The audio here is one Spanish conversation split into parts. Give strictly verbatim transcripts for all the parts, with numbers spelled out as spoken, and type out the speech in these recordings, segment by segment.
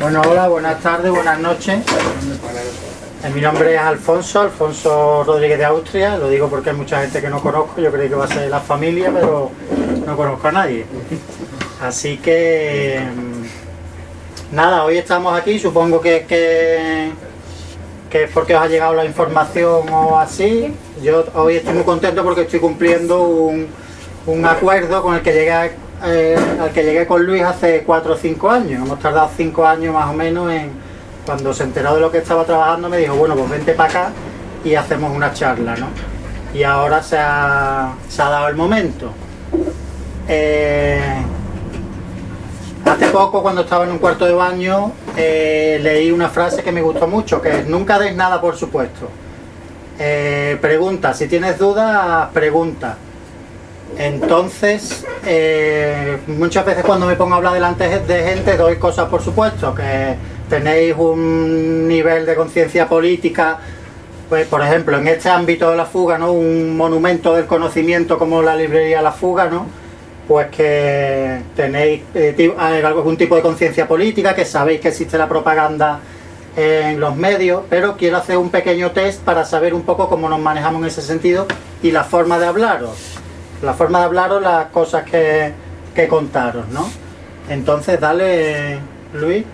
Bueno, hola, buenas tardes, buenas noches. Eh, mi nombre es Alfonso, Alfonso Rodríguez de Austria. Lo digo porque hay mucha gente que no conozco. Yo creí que va a ser la familia, pero no conozco a nadie. Así que... Nada, hoy estamos aquí. Supongo que, que, que es porque os ha llegado la información o así. Yo hoy estoy muy contento porque estoy cumpliendo un, un acuerdo con el que llegué a Eh, al que llegué con Luis hace cuatro o cinco años. Hemos tardado cinco años más o menos en, cuando se enteró de lo que estaba trabajando, me dijo, bueno, pues vente para acá y hacemos una charla, ¿no? Y ahora se ha, se ha dado el momento. Eh, hace poco, cuando estaba en un cuarto de baño, eh, leí una frase que me gustó mucho, que es, nunca des nada por supuesto. Eh, pregunta, si tienes dudas, pregunta. Entonces, eh, muchas veces cuando me pongo a hablar delante de gente doy cosas por supuesto, que tenéis un nivel de conciencia política, pues por ejemplo en este ámbito de la fuga, ¿no? Un monumento del conocimiento como la librería La Fuga, ¿no? Pues que tenéis eh, algún tipo de conciencia política, que sabéis que existe la propaganda en los medios, pero quiero hacer un pequeño test para saber un poco cómo nos manejamos en ese sentido y la forma de hablaros. La forma de hablaros las cosas que, que contaros, ¿no? Entonces, dale, Luis.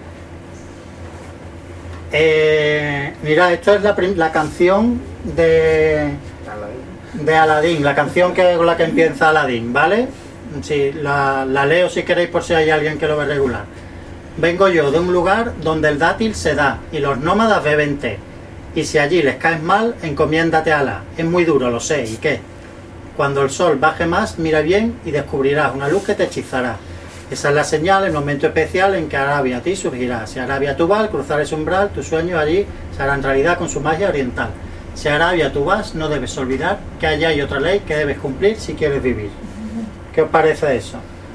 Eh, mira, esto es la, la canción de, de Aladín, la canción que con la que empieza Aladín, ¿vale? Sí, la, la leo si queréis por si hay alguien que lo ve regular. Vengo yo de un lugar donde el dátil se da y los nómadas beben té. Y si allí les caes mal, encomiéndate a Alá. Es muy duro, lo sé, ¿y qué? Cuando el sol baje más, mira bien y descubrirás una luz que te hechizará. Esa es la señal, el momento especial en que Arabia a ti surgirá. Si Arabia tú vas, cruzar ese umbral, tus sueños allí se harán realidad con su magia oriental. Si Arabia tú vas, no debes olvidar que allá hay otra ley que debes cumplir si quieres vivir. ¿Qué os parece eso?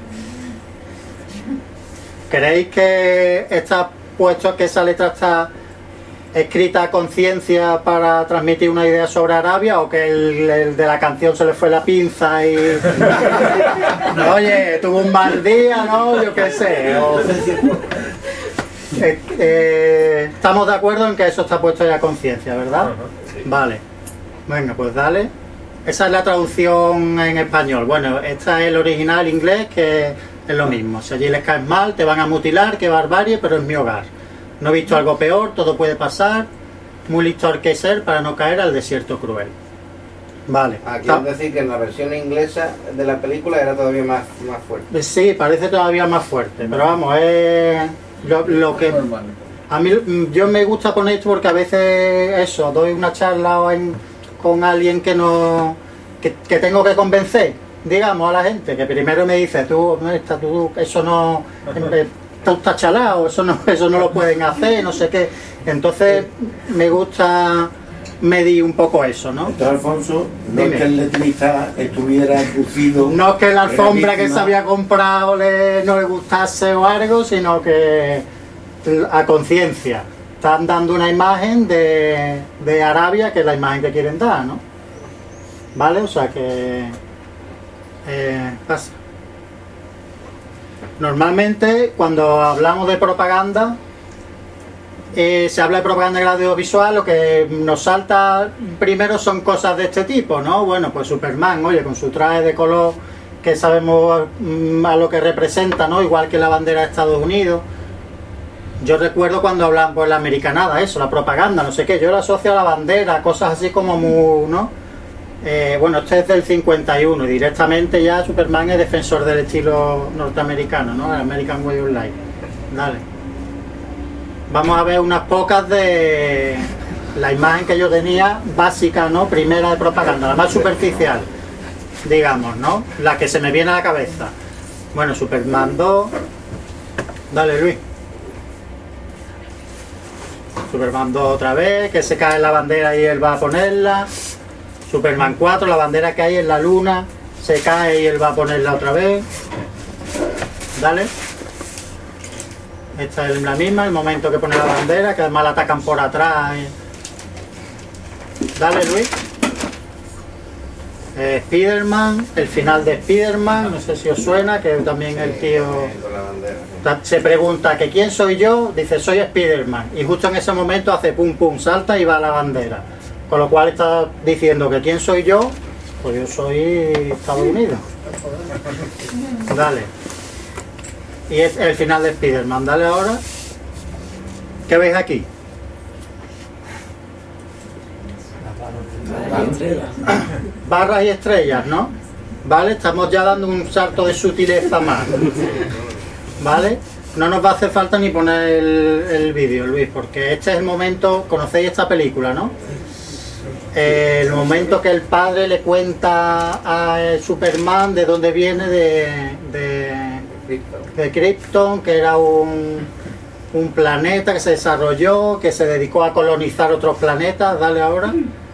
¿Creéis que está puesto, que esa letra está escrita a conciencia para transmitir una idea sobre Arabia, o que el, el de la canción se le fue la pinza y oye, tuvo un mal día, ¿no? Yo qué sé. O... eh, eh, estamos de acuerdo en que eso está puesto ya a conciencia, ¿verdad? Vale. Venga, pues dale. Esa es la traducción en español. Bueno, esta es el original inglés, que es lo mismo. Si allí les caes mal, te van a mutilar, qué barbarie, pero es mi hogar. No he visto algo peor, todo puede pasar. Muy listo hay que ser para no caer al desierto cruel. Vale. Aquí es decir que en la versión inglesa de la película era todavía más, más fuerte. Sí, parece todavía más fuerte, pero vamos, es lo, lo que... A mí yo me gusta poner esto porque a veces eso, doy una charla o en, con alguien que no... Que, que tengo que convencer, digamos, a la gente, que primero me dice, tú, esta, tú eso no... tú estás chalado, eso no, eso no lo pueden hacer, no sé qué. Entonces me gusta medir un poco eso, ¿no? Entonces, Alfonso, no Dime. Es que el letrista estuviera crucido. No es que la alfombra que se había comprado le, no le gustase o algo, sino que a conciencia están dando una imagen de, de Arabia, que es la imagen que quieren dar, ¿no? ¿Vale? O sea que... Eh, pasa. Normalmente cuando hablamos de propaganda eh, se habla de propaganda en el audiovisual, lo que nos salta primero son cosas de este tipo, ¿no? Bueno, pues Superman, oye, con su traje de color que sabemos mm, a lo que representa, ¿no? Igual que la bandera de Estados Unidos. Yo recuerdo cuando hablan pues la americanada, eso, la propaganda, no sé qué, yo lo asocio a la bandera, cosas así como muy, ¿no? Eh, bueno, este es del cincuenta y uno y directamente ya Superman es defensor del estilo norteamericano, ¿no? El American Way of Life. Dale. Vamos a ver unas pocas de la imagen que yo tenía básica, ¿no? Primera de propaganda, la más superficial, digamos, ¿no? La que se me viene a la cabeza. Bueno, Superman dos. Dale, Luis. Superman dos otra vez, que se cae la bandera y él va a ponerla. Superman cuatro, la bandera que hay en la luna, se cae y él va a ponerla otra vez. Dale. Esta es la misma, el momento que pone la bandera, que además la atacan por atrás. Dale, Luis. Eh, Spiderman, el final de Spiderman, no sé si os suena, que también el tío Con la bandera, sí. se pregunta que quién soy yo, dice soy Spiderman, y justo en ese momento hace pum pum, salta y va a la bandera, con lo cual está diciendo que quién soy yo, pues yo soy Estados Unidos. Dale. Y es el final de Spiderman, dale ahora. ¿Qué veis aquí? Barras y estrellas, ¿no? ¿Vale? Estamos ya dando un salto de sutileza más. ¿Vale? No nos va a hacer falta ni poner el, el vídeo, Luis, porque este es el momento, conocéis esta película, ¿no? Eh, el momento que el padre le cuenta a Superman de dónde viene de, de, de Krypton, que era un, un planeta que se desarrolló, que se dedicó a colonizar otros planetas, dale ahora.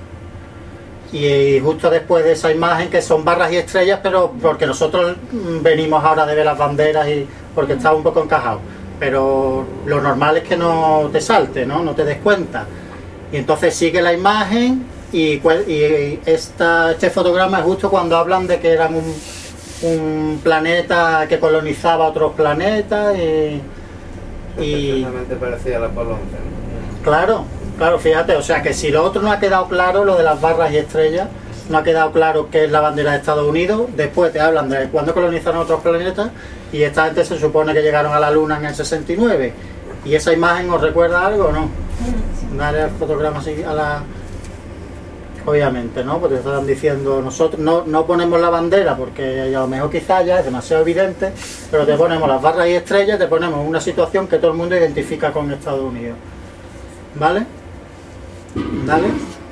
Y justo después de esa imagen, que son barras y estrellas, pero porque nosotros venimos ahora de ver las banderas y porque está un poco encajado, pero lo normal es que no te salte, ¿no? No te des cuenta. Y entonces sigue la imagen y, y esta, este fotograma es justo cuando hablan de que eran un, un planeta que colonizaba otros planetas y... y Perfectamente parecía la Apolo once, ¿no? Claro. Claro, fíjate, o sea que si lo otro no ha quedado claro, lo de las barras y estrellas, no ha quedado claro qué es la bandera de Estados Unidos, después te hablan de cuándo colonizaron otros planetas y esta gente se supone que llegaron a la Luna en el sesenta y nueve. ¿Y esa imagen os recuerda algo o no? Dale al fotograma así a la... Obviamente, ¿no? Porque estaban diciendo, nosotros no, no ponemos la bandera porque a lo mejor quizás ya es demasiado evidente, pero te ponemos las barras y estrellas, te ponemos una situación que todo el mundo identifica con Estados Unidos. ¿Vale? Dale.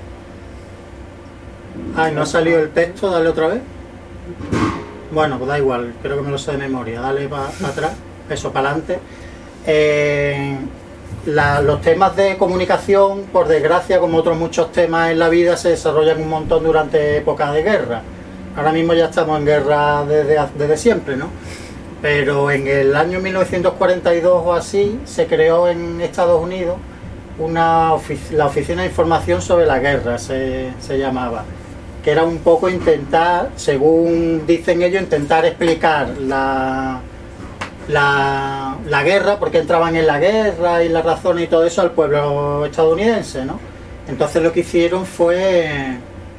Ay, no ha salido el texto, dale otra vez. Bueno, pues da igual, creo que me lo sé de memoria. Dale para pa atrás, eso, para adelante. Eh, la, los temas de comunicación, por desgracia, como otros muchos temas en la vida, se desarrollan un montón durante épocas de guerra. Ahora mismo ya estamos en guerra desde, desde siempre, ¿no? Pero en el año mil novecientos cuarenta y dos o así, se creó en Estados Unidos Una ofic la Oficina de Información sobre la Guerra, se, se llamaba, que era un poco intentar, según dicen ellos, intentar explicar la, la, la guerra, porque entraban en la guerra y las razones y todo eso al pueblo estadounidense, ¿no? Entonces lo que hicieron fue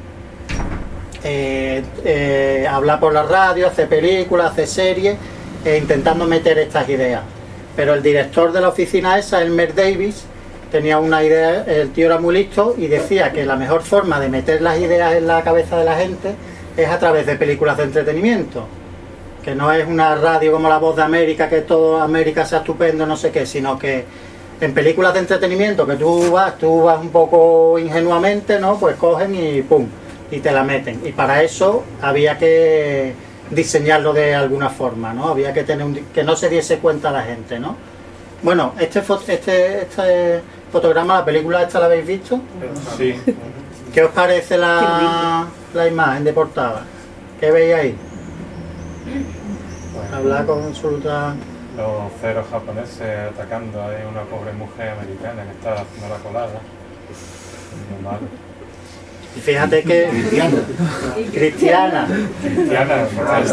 eh, eh, hablar por la radio, hacer películas, hacer series, eh, intentando meter estas ideas. Pero el director de la oficina esa, Elmer Davis, tenía una idea, el tío era muy listo y decía que la mejor forma de meter las ideas en la cabeza de la gente es a través de películas de entretenimiento, que no es una radio como La Voz de América, que todo América sea estupendo, no sé qué, sino que en películas de entretenimiento que tú vas, tú vas un poco ingenuamente, ¿no? Pues cogen y pum, y te la meten. Y para eso había que diseñarlo de alguna forma, ¿no? Había que tener un, que no se diese cuenta la gente, ¿no? Bueno, este, este, este fotograma, la película esta, ¿la habéis visto? Sí. ¿Qué os parece la, la imagen de portada? ¿Qué veis ahí? Bueno, Hablar con absoluta... los ceros japoneses atacando a una pobre mujer americana que está haciendo la colada. Muy malo. Y fíjate que... Cristiana. Cristiana,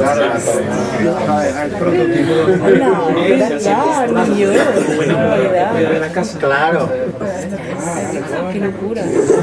Claro. Qué locura.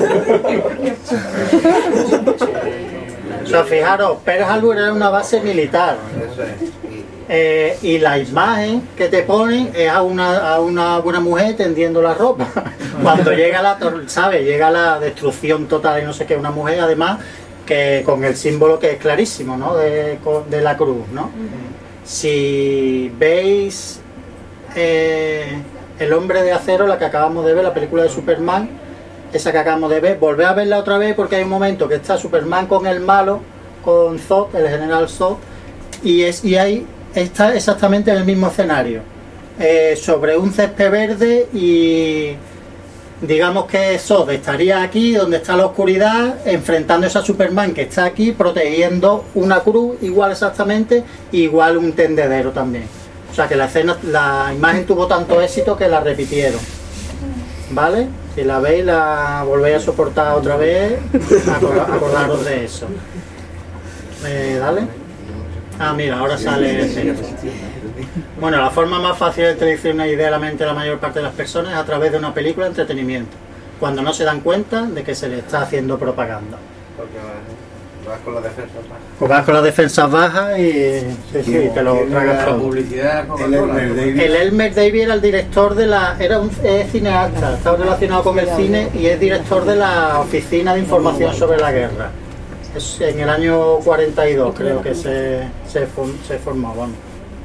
O sea, fijaros, Pearl Harbor era una base militar. Eso es. Eh, y la imagen que te ponen es a una, a una buena mujer tendiendo la ropa. Cuando llega la, ¿sabes? Llega la destrucción total y no sé qué, una mujer además que con el símbolo que es clarísimo, ¿no? De, de la cruz, ¿no? Si veis eh, El Hombre de Acero, la que acabamos de ver, la película de Superman, esa que acabamos de ver, volvé a verla otra vez porque hay un momento que está Superman con el malo, con Zod, el general Zod, y, es, y hay está exactamente en el mismo escenario, eh, sobre un césped verde, y digamos que Zod estaría aquí donde está la oscuridad, enfrentándose a Superman que está aquí protegiendo una cruz igual exactamente, igual un tendedero también. O sea que la escena, la imagen tuvo tanto éxito que la repitieron, ¿vale? Si la veis, la volvéis a soportar otra vez, acordaros de eso. Eh, dale. Ah, mira, ahora sale. Sí. Bueno, la forma más fácil de introducir una idea a la mente de la mayor parte de las personas es a través de una película de entretenimiento, cuando no se dan cuenta de que se le está haciendo propaganda. Porque vas con las defensas bajas. Pues vas con las defensas bajas y sí, sí, te lo tragas todo. Publicidad El Elmer Davis. El Elmer Davis era el director de la... era un es cineasta, estaba relacionado con el cine y es director de la Oficina de Información sobre la Guerra. Es en el año cuarenta y dos creo que se, se, se formó, vamos.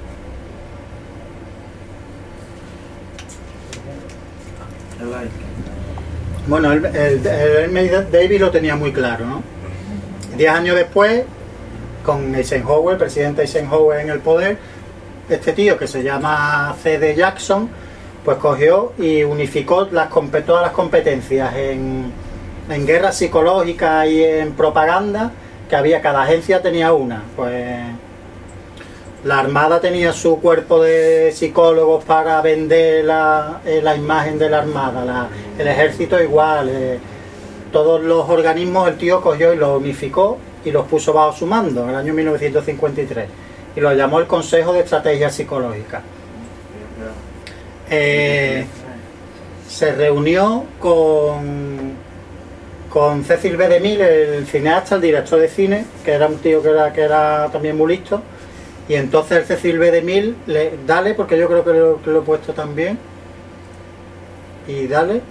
Bueno, el, el, el Elmer Davis lo tenía muy claro, ¿no? Diez años después, con Eisenhower, el presidente Eisenhower en el poder, este tío que se llama C D Jackson, pues cogió y unificó las, todas las competencias en, en guerra psicológica y en propaganda, que había, cada agencia tenía una. Pues la Armada tenía su cuerpo de psicólogos para vender la, eh, la imagen de la Armada, la, el ejército igual, eh, todos los organismos el tío cogió y los unificó y los puso bajo su mando en el año mil novecientos cincuenta y tres y lo llamó el Consejo de Estrategia Psicológica. Eh, se reunió con, con Cecil B. DeMille, el cineasta, el director de cine, que era un tío que era, que era también muy listo, y entonces el Cecil B. DeMille, le, dale, porque yo creo que lo, que lo he puesto también, y dale.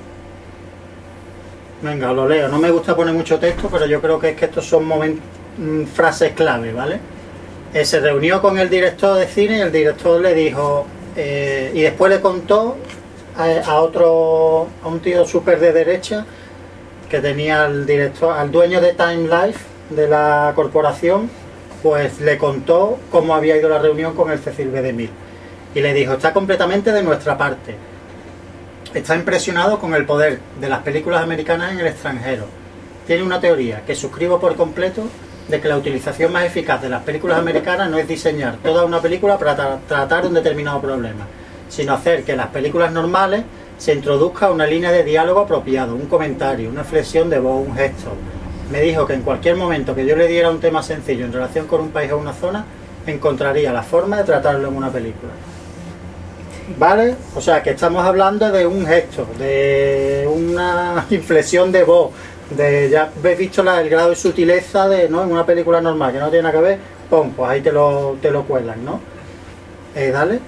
Venga, lo leo. No me gusta poner mucho texto, pero yo creo que es que estos son momentos, frases clave, ¿vale? Eh, se reunió con el director de cine y el director le dijo, eh, y después le contó a, a otro, a un tío súper de derecha que tenía al director, al dueño de Time Life de la corporación, pues le contó cómo había ido la reunión con el Cecil B. DeMille y le dijo, está completamente de nuestra parte. Está impresionado con el poder de las películas americanas en el extranjero. Tiene una teoría que suscribo por completo de que la utilización más eficaz de las películas americanas no es diseñar toda una película para tra tratar un determinado problema, sino hacer que en las películas normales se introduzca una línea de diálogo apropiado, un comentario, una flexión de voz, un gesto. Me dijo que en cualquier momento que yo le diera un tema sencillo en relación con un país o una zona, encontraría la forma de tratarlo en una película. ¿Vale? O sea, que estamos hablando de un gesto, de una inflexión de voz, de, ya habéis visto la, el grado de sutileza de, ¿no? En una película normal, que no tiene nada que ver, pum, pues ahí te lo, te lo cuelan, ¿no? Eh, dale.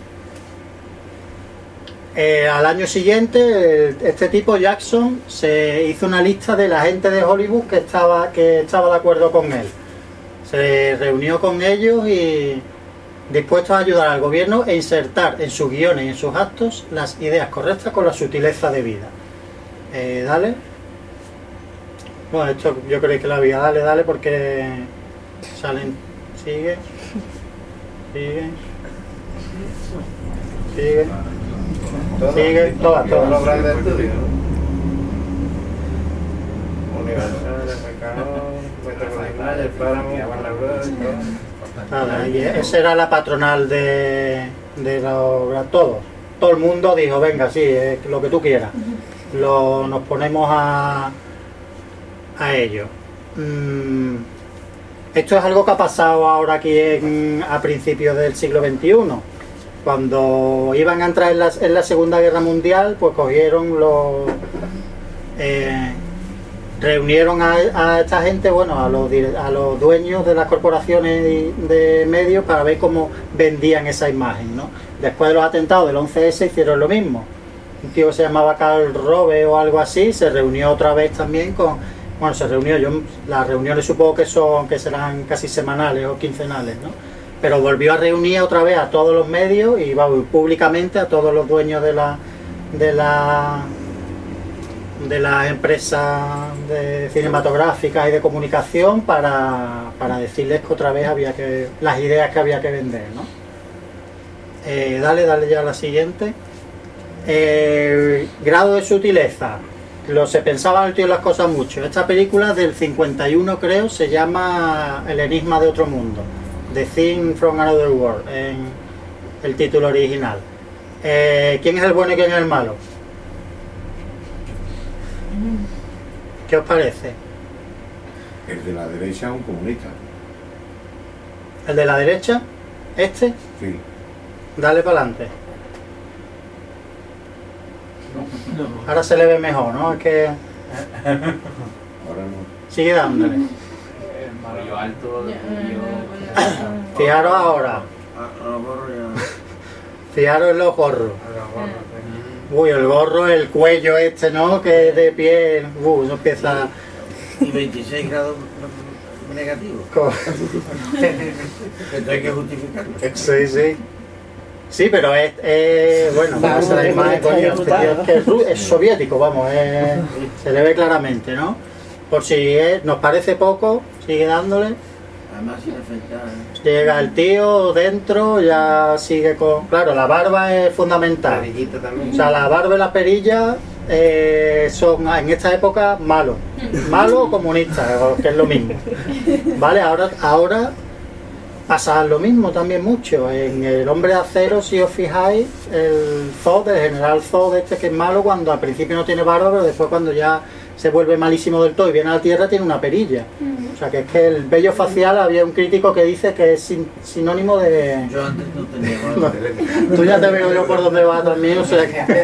Eh, al año siguiente, este tipo, Jackson, se hizo una lista de la gente de Hollywood que estaba, que estaba de acuerdo con él. Se reunió con ellos y dispuestos a ayudar al gobierno e insertar en sus guiones y en sus actos las ideas correctas con la sutileza debida. Eh, dale. Bueno, esto yo creo que la vida, dale, dale, porque salen. Sigue. Sigue. Sigue. ¿Todo? Sigue, todas, ¿Todos todas. los grandes estudios? Universal, F K O, Metropolitana, el Páramo, Warner Bros. Nada, y esa era la patronal de, de los, todos. Todo el mundo dijo, venga, sí, eh, lo que tú quieras. Lo, nos ponemos a, a ello. Mm, esto es algo que ha pasado ahora aquí en, a principios del siglo veintiuno. Cuando iban a entrar en la, en la Segunda Guerra Mundial, pues cogieron los... Eh, reunieron a, a esta gente, bueno, a los, a los dueños de las corporaciones de medios para ver cómo vendían esa imagen, ¿no? Después de los atentados del once ese hicieron lo mismo. Un tío que se llamaba Karl Rove o algo así, se reunió otra vez también con... Bueno, se reunió, yo las reuniones supongo que son que serán casi semanales o quincenales, ¿no? Pero volvió a reunir otra vez a todos los medios y vamos, públicamente a todos los dueños de la... de la de las empresas de cinematográficas y de comunicación para, para decirles que otra vez había que las ideas que había que vender, ¿no? Eh, dale, dale ya a la siguiente. Eh, grado de sutileza. Lo se pensaba el tío las cosas mucho. Esta película del cincuenta y uno creo se llama El enigma de otro mundo, The Thing from Another World, en el título original. Eh, ¿Quién es el bueno y quién es el malo? ¿Qué os parece? El de la derecha es un comunista. El de la derecha, este, Sí. dale para adelante. Ahora se le ve mejor, ¿no? Es que Ahora no. sigue dándole. Yo alto, yo... Fijaros ahora, Ah, ahora ya. fijaros en los gorros. Uy, el gorro, el cuello este, ¿no? Que es de piel, uh, eso empieza... Y veintiséis grados negativos. co- Esto hay que justificarlo. Sí, sí. Sí, pero es, es bueno, vamos a la imagen, coño, este tío es, que es, ru- es soviético, vamos, es- se le ve claramente, ¿no? Por si es- nos parece poco, sigue dándole. Además sin afectar. Llega el tío dentro, ya sigue con... Claro, la barba es fundamental. Perillita también. O sea, la barba y la perilla eh, son en esta época malos. Malos o comunistas, que es lo mismo. Vale, ahora, ahora pasa lo mismo también mucho. En el Hombre de Acero, si os fijáis, el Zod, el general Zod este que es malo cuando al principio no tiene barba, pero después cuando ya se vuelve malísimo del todo y viene a la Tierra tiene una perilla. O sea, que es que el vello facial, había un crítico que dice que es sin- sinónimo de... Yo antes no tenía barba. Tú ya te veo yo por dónde va también, o sea que...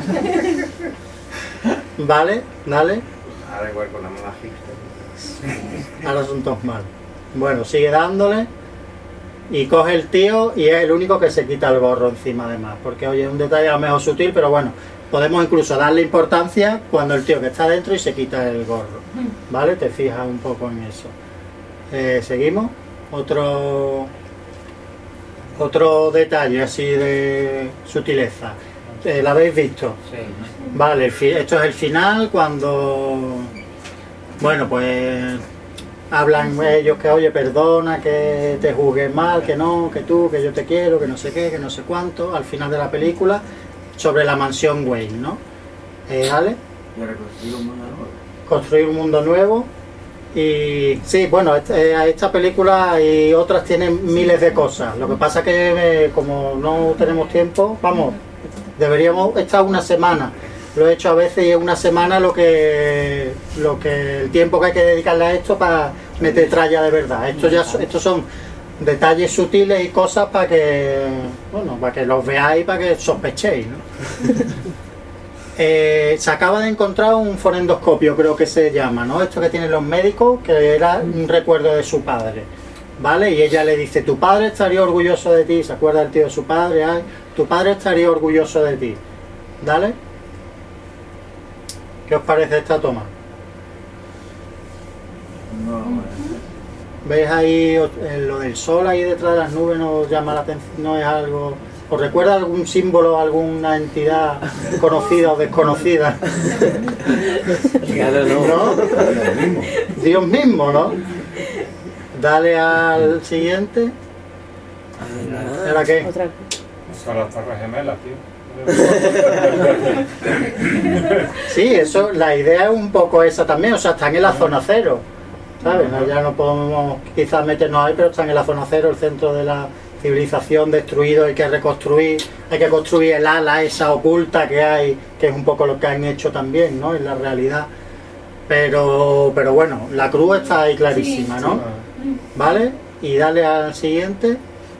Vale, dale. Ahora igual con la mamá hipster. Ahora son todos malos. Bueno, sigue dándole. Y coge el tío y es el único que se quita el gorro encima además. Porque oye, es un detalle a lo mejor sutil, pero bueno, podemos incluso darle importancia cuando el tío que está dentro y se quita el gorro. ¿Vale? Te fijas un poco en eso. Eh, Seguimos. Otro... Otro detalle así de sutileza. Eh, ¿La habéis visto? Sí. Vale, el fi- esto es el final cuando, bueno, pues hablan ellos que, oye, perdona, que te juzgué mal, que no, que tú, que yo te quiero, que no sé qué, que no sé cuánto, al final de la película, sobre la mansión Wayne, ¿no? Eh, ¿vale? Y ahora consigo un mundo nuevo. Construir un mundo nuevo. Y sí, bueno, este- eh, esta película y otras tienen miles de cosas. Lo que pasa es que eh, como no tenemos tiempo, vamos, deberíamos estar una semana. Lo he hecho a veces y es una semana lo que lo que el tiempo que hay que dedicarle a esto para meter tralla de verdad. Esto ya so- estos son detalles sutiles y cosas para que bueno, para que los veáis, para que sospechéis, ¿no? Eh, se acaba de encontrar un forendoscopio, creo que se llama, ¿no? Esto que tienen los médicos, que era un recuerdo de su padre, ¿vale? Y ella le dice, tu padre estaría orgulloso de ti, ¿se acuerda el tío de su padre? Ay, tu padre estaría orgulloso de ti. ¿Dale? ¿Qué os parece esta toma? No, bueno. ¿Veis ahí o- eh, lo del sol ahí detrás de las nubes? ¿No os llama la atención? ¿No es algo...? ¿Os recuerda algún símbolo, alguna entidad conocida o desconocida? Claro, no. ¿No? Lo mismo. Dios mismo, ¿no? Dale al siguiente. ¿Ahora qué? Otra. Son las torres gemelas, tío. Sí, eso, la idea es un poco esa también, o sea, están en la zona cero, ¿sabes? No, ya no podemos quizás meternos ahí, pero están en la zona cero, el centro de la civilización destruido, hay que reconstruir, hay que construir el ala esa oculta que hay, que es un poco lo que han hecho también, ¿no? En la realidad. Pero, pero bueno, la cruz está ahí clarísima, ¿no? ¿Vale? Y dale al siguiente.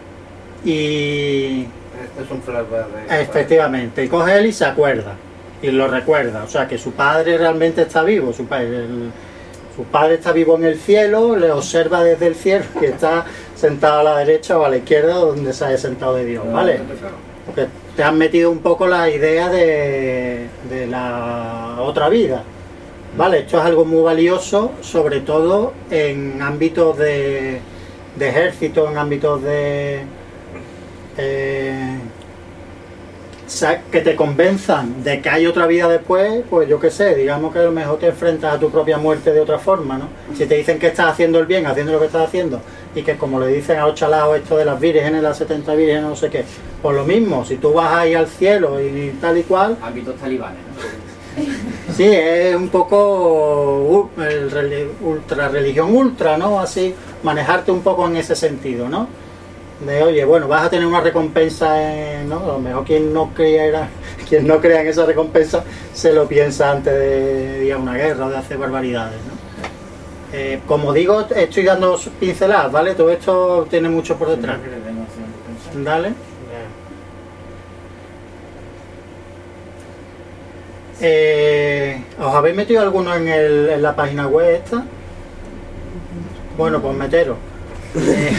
Y Este es un flashback de... efectivamente, y coge él y se acuerda, y lo recuerda, o sea que su padre realmente está vivo, su padre, el- su padre está vivo en el cielo, le observa desde el cielo que está sentado a la derecha o a la izquierda donde se haya sentado de Dios, ¿vale? Porque te han metido un poco la idea de, de la otra vida, ¿vale? Esto es algo muy valioso, sobre todo en ámbitos de, de ejército, en ámbitos de... eh, sa- que te convenzan de que hay otra vida después, pues yo qué sé, digamos que a lo mejor te enfrentas a tu propia muerte de otra forma, ¿no? Si te dicen que estás haciendo el bien, haciendo lo que estás haciendo, y que como le dicen a los chalaos esto de las vírgenes, las setenta vírgenes, no sé qué, pues lo mismo, si tú vas ahí al cielo y tal y cual, Ámbitos talibanes, ¿no? sí, es un poco uh, el reli- ultra religión ultra, ¿no? Así, manejarte un poco en ese sentido, ¿no? De, oye, bueno, vas a tener una recompensa, en, ¿no? A lo mejor quien no crea, quien no crea en esa recompensa se lo piensa antes de ir a una guerra o de hacer barbaridades, ¿no? Eh, como digo, estoy dando pinceladas, ¿vale? Todo esto tiene mucho por detrás. Dale. Eh, ¿Os habéis metido alguno en, el, en la página web esta? Bueno, pues meteros. Eh,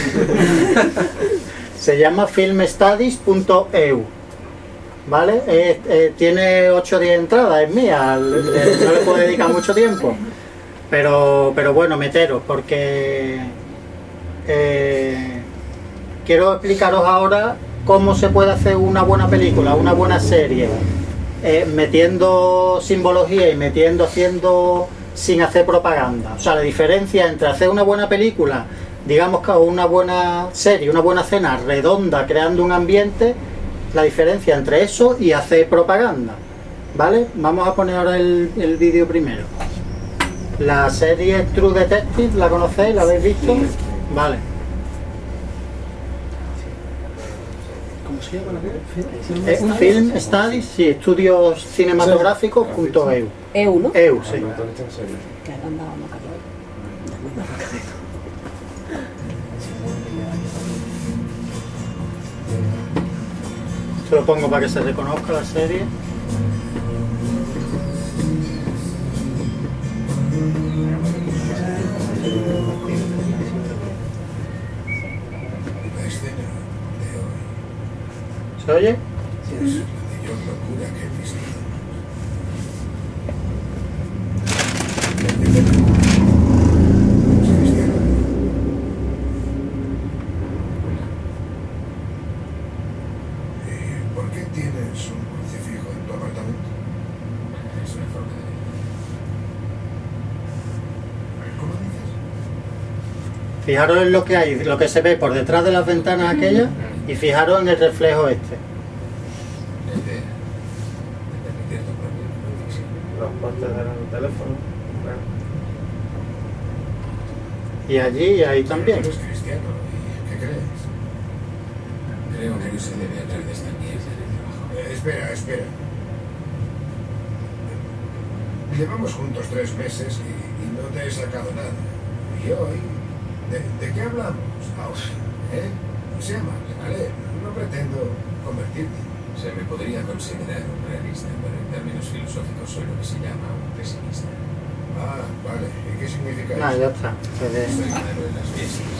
se llama filmstudies punto e u, ¿vale? Eh, eh, tiene ocho o diez entradas, es mía, le- no le puedo dedicar mucho tiempo. Pero, pero bueno, meteros, porque eh, quiero explicaros ahora cómo se puede hacer una buena película, una buena serie, eh, metiendo simbología y metiendo, haciendo sin hacer propaganda. O sea, la diferencia entre hacer una buena película, digamos que una buena serie, una buena escena redonda, creando un ambiente, la diferencia entre eso y hacer propaganda, ¿vale? Vamos a poner ahora el, el vídeo primero. La serie True Detective, ¿la conocéis? ¿La habéis visto? Vale. ¿Cómo se llama la Eh, Film Studies, sí, estudios cinematográficos punto e u. E U, ¿no? E U, sí. Que andaba Macarena. Se lo pongo para que se reconozca la serie. La escena de hoy ¿Se oye? es la mayor locura que he visto. ¿Es cristiano? ¿Y por qué tienes un crucifijo en tu apartamento? Es una forma de vida. ¿Cómo dices? Fijaros en lo que hay, lo que se ve por detrás de las ventanas aquellas y fijaros en el reflejo este. La idea de permitir tu propia convicción. Los postes del teléfono. Claro. Y allí y ahí también. Eres cristiano, ¿y qué crees? Creo que no se debe hablar de esta mierda en el trabajo. Eh, espera, espera. Llevamos juntos tres meses y, y no te he sacado nada. Y hoy, ¿de, de qué hablamos ahora? ¿Eh? Sea amable, ¿vale? No pretendo convertirte. Se me podría considerar un realista, pero en términos filosóficos soy lo que se llama un pesimista. Ah, vale. ¿Y qué significa Ah, eso? ya está. Se ve. Soy claro en las fiestas.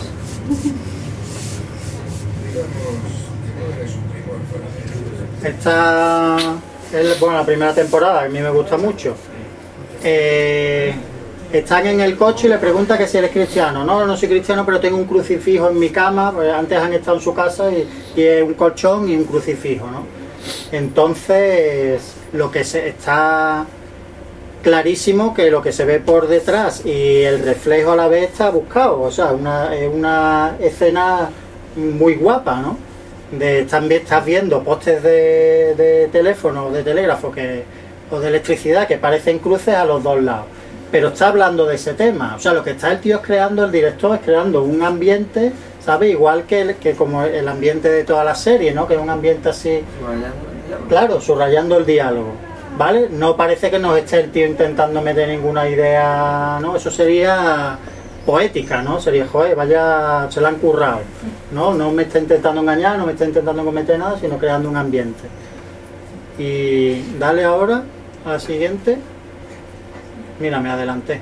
Digamos que no eres un primor fuera de ello. Esta es bueno, la primera temporada, que a mí me gusta mucho. Eh, están en el coche y le pregunta que si eres cristiano. No, no soy cristiano, pero tengo un crucifijo en mi cama. Pues antes han estado en su casa y, y es un colchón y un crucifijo, ¿no? Entonces, lo que se está clarísimo que lo que se ve por detrás y el reflejo a la vez está buscado. O sea, una, es una escena muy guapa, ¿no? De, también estás viendo postes de, de teléfono, de telégrafo que, o de electricidad que parecen cruces a los dos lados. Pero está hablando de ese tema. O sea, lo que está el tío es creando, el director es creando un ambiente, ¿sabes? Igual que, el, que como el ambiente de toda la serie, ¿no? Que es un ambiente así, claro, subrayando el diálogo, ¿vale? No parece que nos esté el tío intentando meter ninguna idea, ¿no? Eso sería poética, ¿no? Sería, joder, vaya, se la han currado, ¿no? No me está intentando engañar, no me está intentando cometer nada, sino creando un ambiente. Y dale ahora a la siguiente. Mira, me adelanté.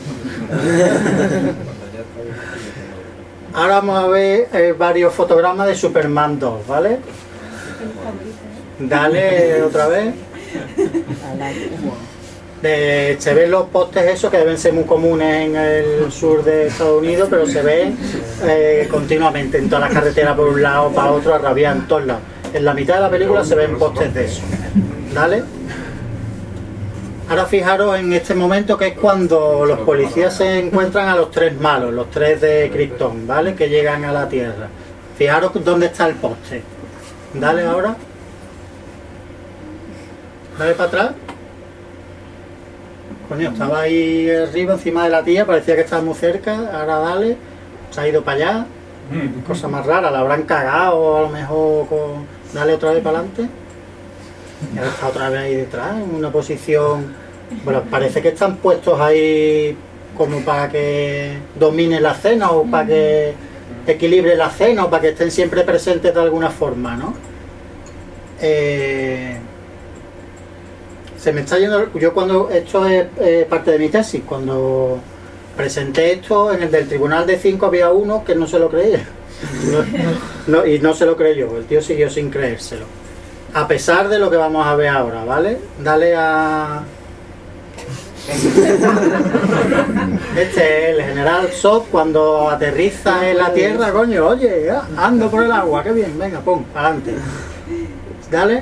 Ahora vamos a ver eh, varios fotogramas de Superman dos, ¿vale? Dale otra vez. De, se ven los postes esos que deben ser muy comunes en el sur de Estados Unidos, pero se ven eh, continuamente en todas las carreteras, por un lado, para otro, a rabiar en todos lados. En la mitad de la película se ven postes de eso. Dale. Ahora fijaros en este momento que es cuando los policías se encuentran a los tres malos, los tres de Krypton, ¿vale? Que llegan a la Tierra. Fijaros dónde está el poste. Dale ahora. Dale para atrás. Coño, estaba ahí arriba encima de la tía, parecía que estaba muy cerca. Ahora dale. Se ha ido para allá. Cosa más rara, la habrán cagado a lo mejor con... Dale otra vez para adelante. Y ahora está otra vez ahí detrás, en una posición... Bueno, parece que están puestos ahí como para que domine la cena o para que equilibre la cena o para que estén siempre presentes de alguna forma, ¿no? Eh, se me está yendo, yo cuando, esto es eh, parte de mi tesis, cuando presenté esto en el del tribunal de cinco había uno que no se lo creía. No, no, y no se lo creyó, el tío siguió sin creérselo. A pesar de lo que vamos a ver ahora, ¿vale? Dale a... Este es el general Zod cuando aterriza en la tierra, coño, oye, ya, ando por el agua, qué bien, venga, pum, adelante. Dale.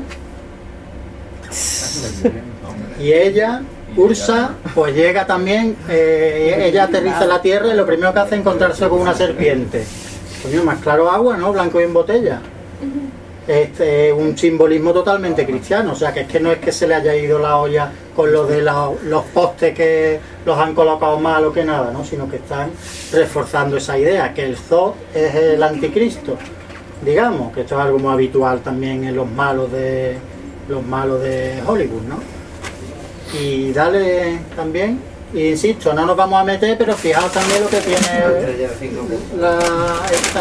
Y ella, Ursa, pues llega también, eh, ella aterriza en la tierra y lo primero que hace es encontrarse con una serpiente. Coño, más claro agua, ¿no? Blanco y en botella. Este, un simbolismo totalmente cristiano, o sea que es que no es que se le haya ido la olla con lo de la, los postes que los han colocado mal o que nada, ¿no? Sino que están reforzando esa idea, que el Zod es el anticristo, digamos, que esto es algo muy habitual también en los malos de los malos de Hollywood, ¿no? Y dale también, y insisto, no nos vamos a meter, pero fijaos también lo que tiene la esta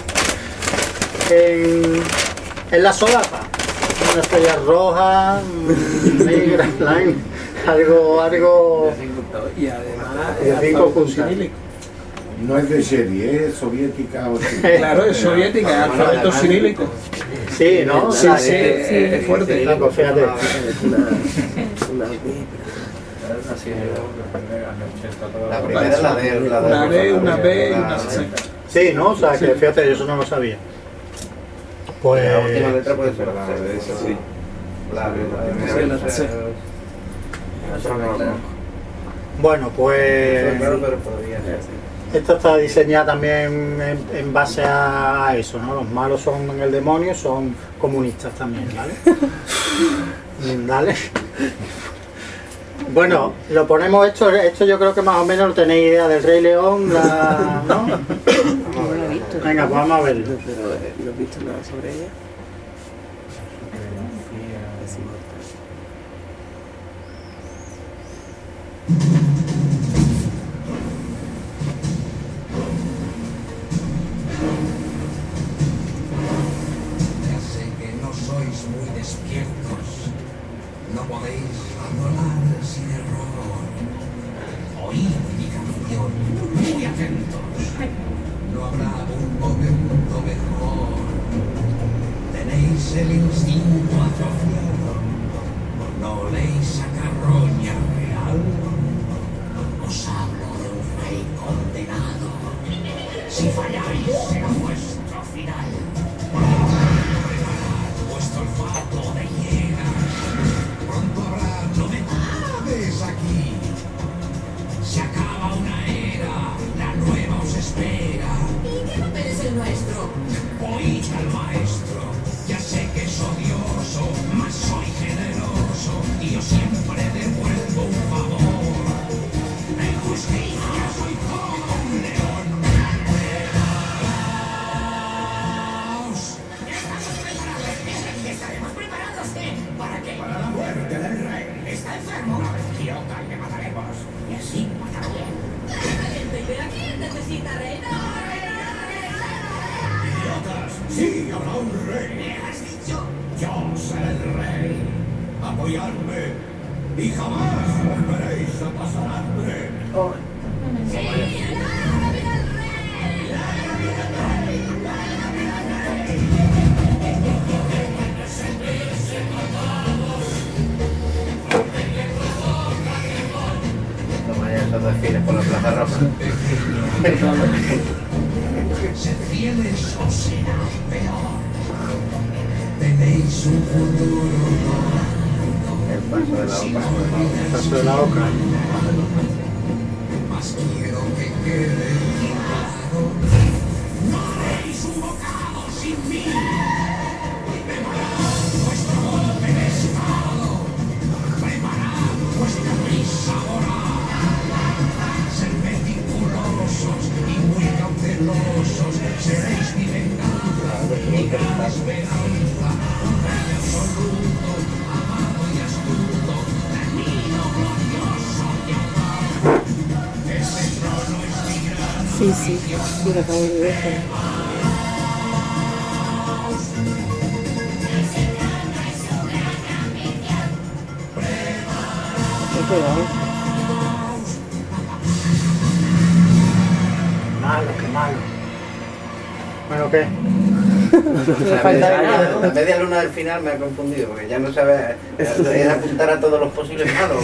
en, en la solapa, una estrella roja, negra, blanca, algo, algo y además de cinco puntas. No es de serie, es soviética o claro, es soviética, es alfabeto cirílico. Sí, ¿no? Sí, sí, sí, es fuerte. Sí, pues fíjate. La primera es la D, la D. Una D, una B y una C. Sí, ¿no? O sea, que fíjate, yo eso no lo sabía. Pues... La última letra puede ser la D, sí. La primera la C. Bueno, pues... Claro, pero podría ser. Esto está diseñada también en, en base a eso, ¿no? Los malos son en el demonio, son comunistas también, ¿vale? Dale. Bueno, lo ponemos esto, esto yo creo que más o menos lo tenéis idea del Rey León, la, ¿no? Venga, pues vamos a verlo. Pero no he visto nada sobre ella. Ya sé que no sois muy despiertos. No podéis adorar sin error. Oíd mi canción, muy atentos. No habrá un momento mejor. Tenéis el instinto atrofiado. No oléis a carroña real. Os hablo de un rey condenado. Si falláis será vuestro final. Preparad vuestro olfato de hiena. Pronto habrá novedades aquí. Se acaba una era, la nueva os espera. ¿Y qué papel es el nuestro? Oíd al maestro. Ya sé que es odioso, mas soy generoso y yo siempre devuelvo un favor. En justicia soy como un león. ¡Preparaos! ¡Estamos preparados! ¿Estaremos preparados? ¿Para qué? Para la muerte del rey. ¿Está enfermo? Una vez idiota y le mataremos. Y así matará bien. ¿Pero quién necesita reina? ¡Idiotas! ¡Sí, habrá un rey! ¿Me has dicho? Yo seré el rey. Apoyadme y jamás volveréis a pasar hambre. ¡Sí! ¡Alaba al rey! No vaya esos desfiles por la Plaza Roja. Sed fieles o será peor. Tenéis un futuro. El paso de la oca. El paso de la oca. Mas quiero que quede claro. No haréis un bocado sin mí. Preparad vuestro golpe de estado. Preparad vuestra risa dorada. Sed meticulosos y muy cautelosos. Seréis mi venganza, mi gran esperanza. Un rey absoluto, amado y astuto, temido, glorioso y audaz. Ese Sí, sí, sí, lo acabo de ver. Qué malo, qué malo. Bueno, ¿qué? La media, la media luna del final me ha confundido, porque ya no sabe es apuntar a todos los posibles malos.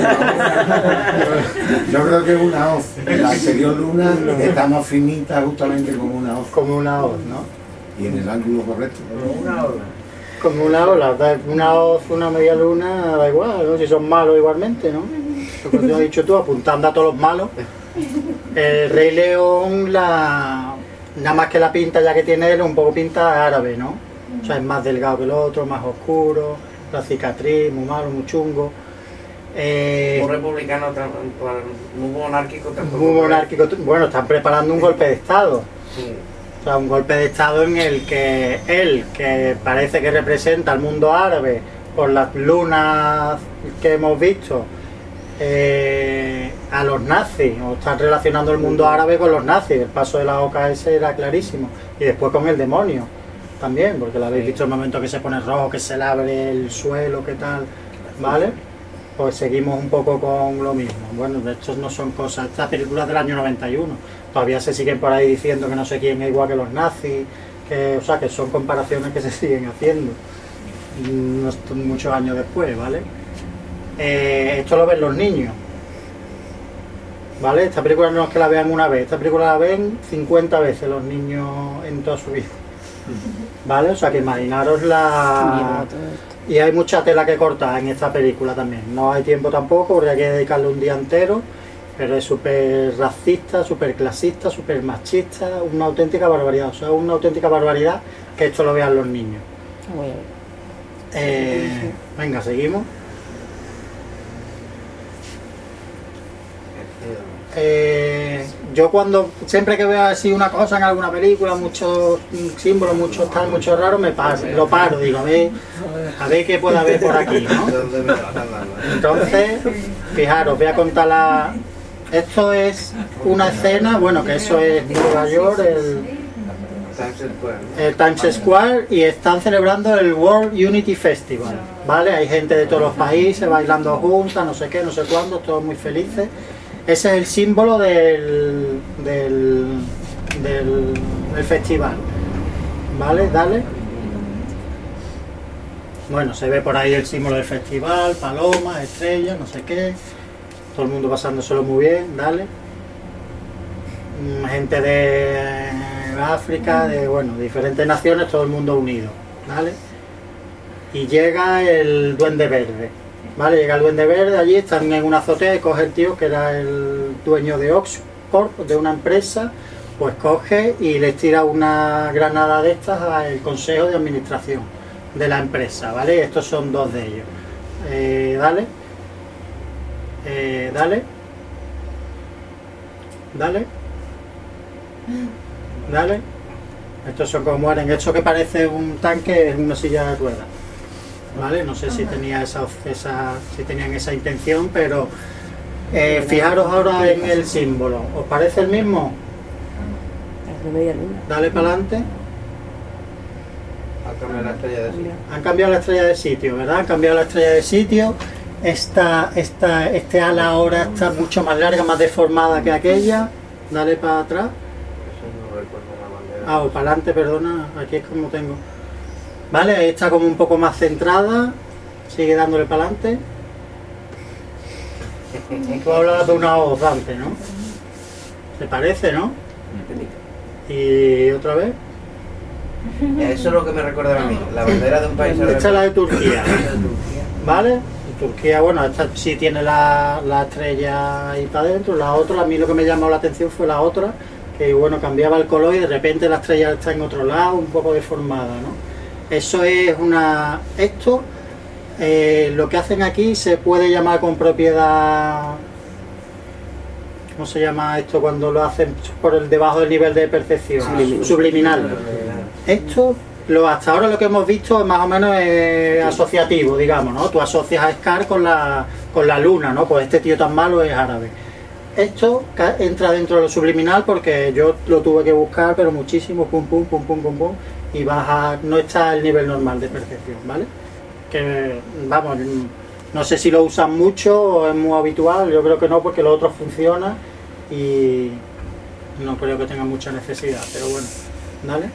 Yo creo que es una hoz. La anterior luna está más finita justamente como una hoz. Como una hoz, ¿no? Y en el ángulo correcto. Como una ola. Como una ola, da- una hoz, una media luna, da igual, ¿no? Si son malos igualmente, ¿no? Lo que te has dicho tú, apuntando a todos los malos. El Rey León, la... nada más que la pinta ya que tiene él, un poco pinta árabe, ¿no? O sea, es más delgado que el otro, más oscuro, la cicatriz, muy malo, muy chungo. Eh, Un republicano, tan- muy monárquico tampoco. muy monárquico. Bueno, están preparando un golpe de Estado. Sí. O sea, un golpe de Estado en el que él, que parece que representa al mundo árabe por las lunas que hemos visto, eh, a los nazis, o están relacionando el mundo árabe con los nazis. El paso de la O K S era clarísimo. Y después con el demonio también, porque lo habéis Sí. visto el momento que se pone rojo, que se le abre el suelo, qué tal, ¿vale? Pues seguimos un poco con lo mismo. Bueno, de hecho no son cosas, estas películas del año noventa y uno, todavía se siguen por ahí diciendo que no sé quién es igual que los nazis, que, o sea, que son comparaciones que se siguen haciendo mm, esto muchos años después, ¿vale? Eh, esto lo ven los niños, ¿vale? Esta película no es que la vean una vez, esta película la ven cincuenta veces los niños en toda su vida, ¿vale? O sea, que imaginaros la... Y hay mucha tela que cortar en esta película también. No hay tiempo tampoco porque hay que dedicarle un día entero, pero es súper racista, súper clasista, súper machista, una auténtica barbaridad. O sea, una auténtica barbaridad que esto lo vean los niños. Voy a ver. Eh, venga, seguimos. Eh, yo cuando, siempre que veo así una cosa en alguna película, muchos símbolos, muchos tal, muchos raros, me paro, lo paro, digo, a ver, a ver qué puede haber por aquí, ¿no? ¿Dónde me están dando? Entonces, fijaros, voy a contar la... Esto es una escena, bueno, que eso es Nueva York, el, Times Square, ¿no? el Times Square, y están celebrando el World Unity Festival, ¿vale? Hay gente de todos los países bailando juntas, no sé qué, no sé cuándo, todos muy felices. Ese es el símbolo del, del, del, del festival, ¿vale? Dale. Bueno, se ve por ahí el símbolo del festival, palomas, estrellas, no sé qué. Todo el mundo pasándoselo muy bien, dale. Mm, Gente de África, de bueno, diferentes naciones, todo el mundo unido, ¿vale? Y llega el Duende Verde, ¿vale? Llega el Duende Verde, allí están en una azotea y coge el tío que era el dueño de Oxford, de una empresa, pues coge y les tira una granada de estas al consejo de administración de la empresa, ¿vale? Estos son dos de ellos. Eh, dale. Eh, dale. Dale. Dale. Estos son como mueren. Esto que parece un tanque es una silla de ruedas. ¿Vale? No sé si tenía esa, esa si tenían esa intención, pero eh, fijaros ahora en el símbolo. ¿Os parece el mismo? Es de media luna. Dale para adelante. Ha cambiado la estrella de sitio. Han cambiado la estrella de sitio, ¿verdad? Han cambiado la estrella de sitio. Esta, esta, este ala ahora está mucho más larga, más deformada que aquella. Dale para atrás. Eso no recuerdo la bandera. Ah, o para adelante, perdona. Aquí es como tengo. Vale, ahí está como un poco más centrada. Sigue dándole para adelante. Tú hablabas de una hoz antes, ¿no? ¿Te parece, no? Y otra vez. Eso es lo que me recuerda a mí, la bandera de un país árabe. Esta es la de Turquía. ¿Vale? Turquía, bueno, esta sí tiene la, la estrella ahí para adentro. La otra, a mí lo que me llamó la atención fue la otra, que bueno, cambiaba el color y de repente la estrella está en otro lado, un poco deformada, ¿no? Eso es una... Esto, eh, lo que hacen aquí se puede llamar con propiedad... ¿Cómo se llama esto cuando lo hacen por el debajo del nivel de percepción? Subliminal. Subliminal. Esto, lo, hasta ahora lo que hemos visto es más o menos eh, asociativo, digamos, ¿no? Tú asocias a Scar con la, con la luna, ¿no? Pues este tío tan malo es árabe. esto entra dentro de lo subliminal porque yo lo tuve que buscar, pero muchísimo, pum, pum, pum, pum, pum, pum, y baja, no está al nivel normal de percepción, ¿vale? Que, vamos, no sé si lo usan mucho o es muy habitual, yo creo que no, porque lo otro funciona y no creo que tenga mucha necesidad, pero bueno, ¿vale?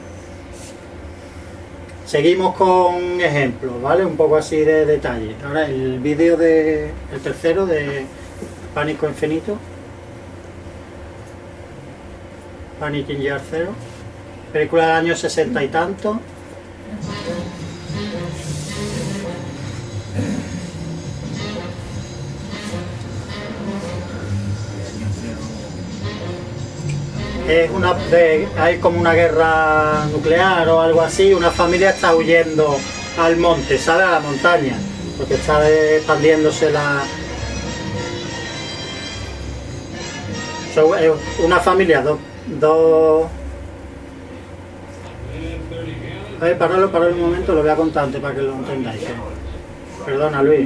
Seguimos con ejemplos, ¿vale? Un poco así de detalle. Ahora el vídeo de el tercero de Pánico Infinito. Panic in Year Zero. Película del año sesenta y tanto. Es una, de, hay como una guerra nuclear o algo así, una familia está huyendo al monte, sale a la montaña, porque está expandiéndose la... So, es una familia, dos... dos... A ver, paralo, paralo un momento, lo voy a contar antes para que lo entendáis. Perdona, Luis.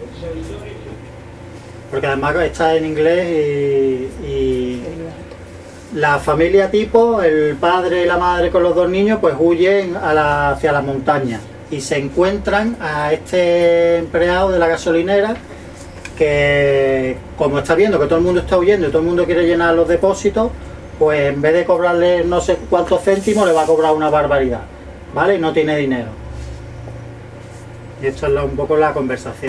Porque además está en inglés y... y la familia tipo, el padre y la madre con los dos niños, pues huyen a la, hacia la montaña y se encuentran a este empleado de la gasolinera que, como está viendo que todo el mundo está huyendo y todo el mundo quiere llenar los depósitos, pues en vez de cobrarle no sé cuántos céntimos le va a cobrar una barbaridad, ¿vale? Y no tiene dinero. Y esto es la, un poco la conversación.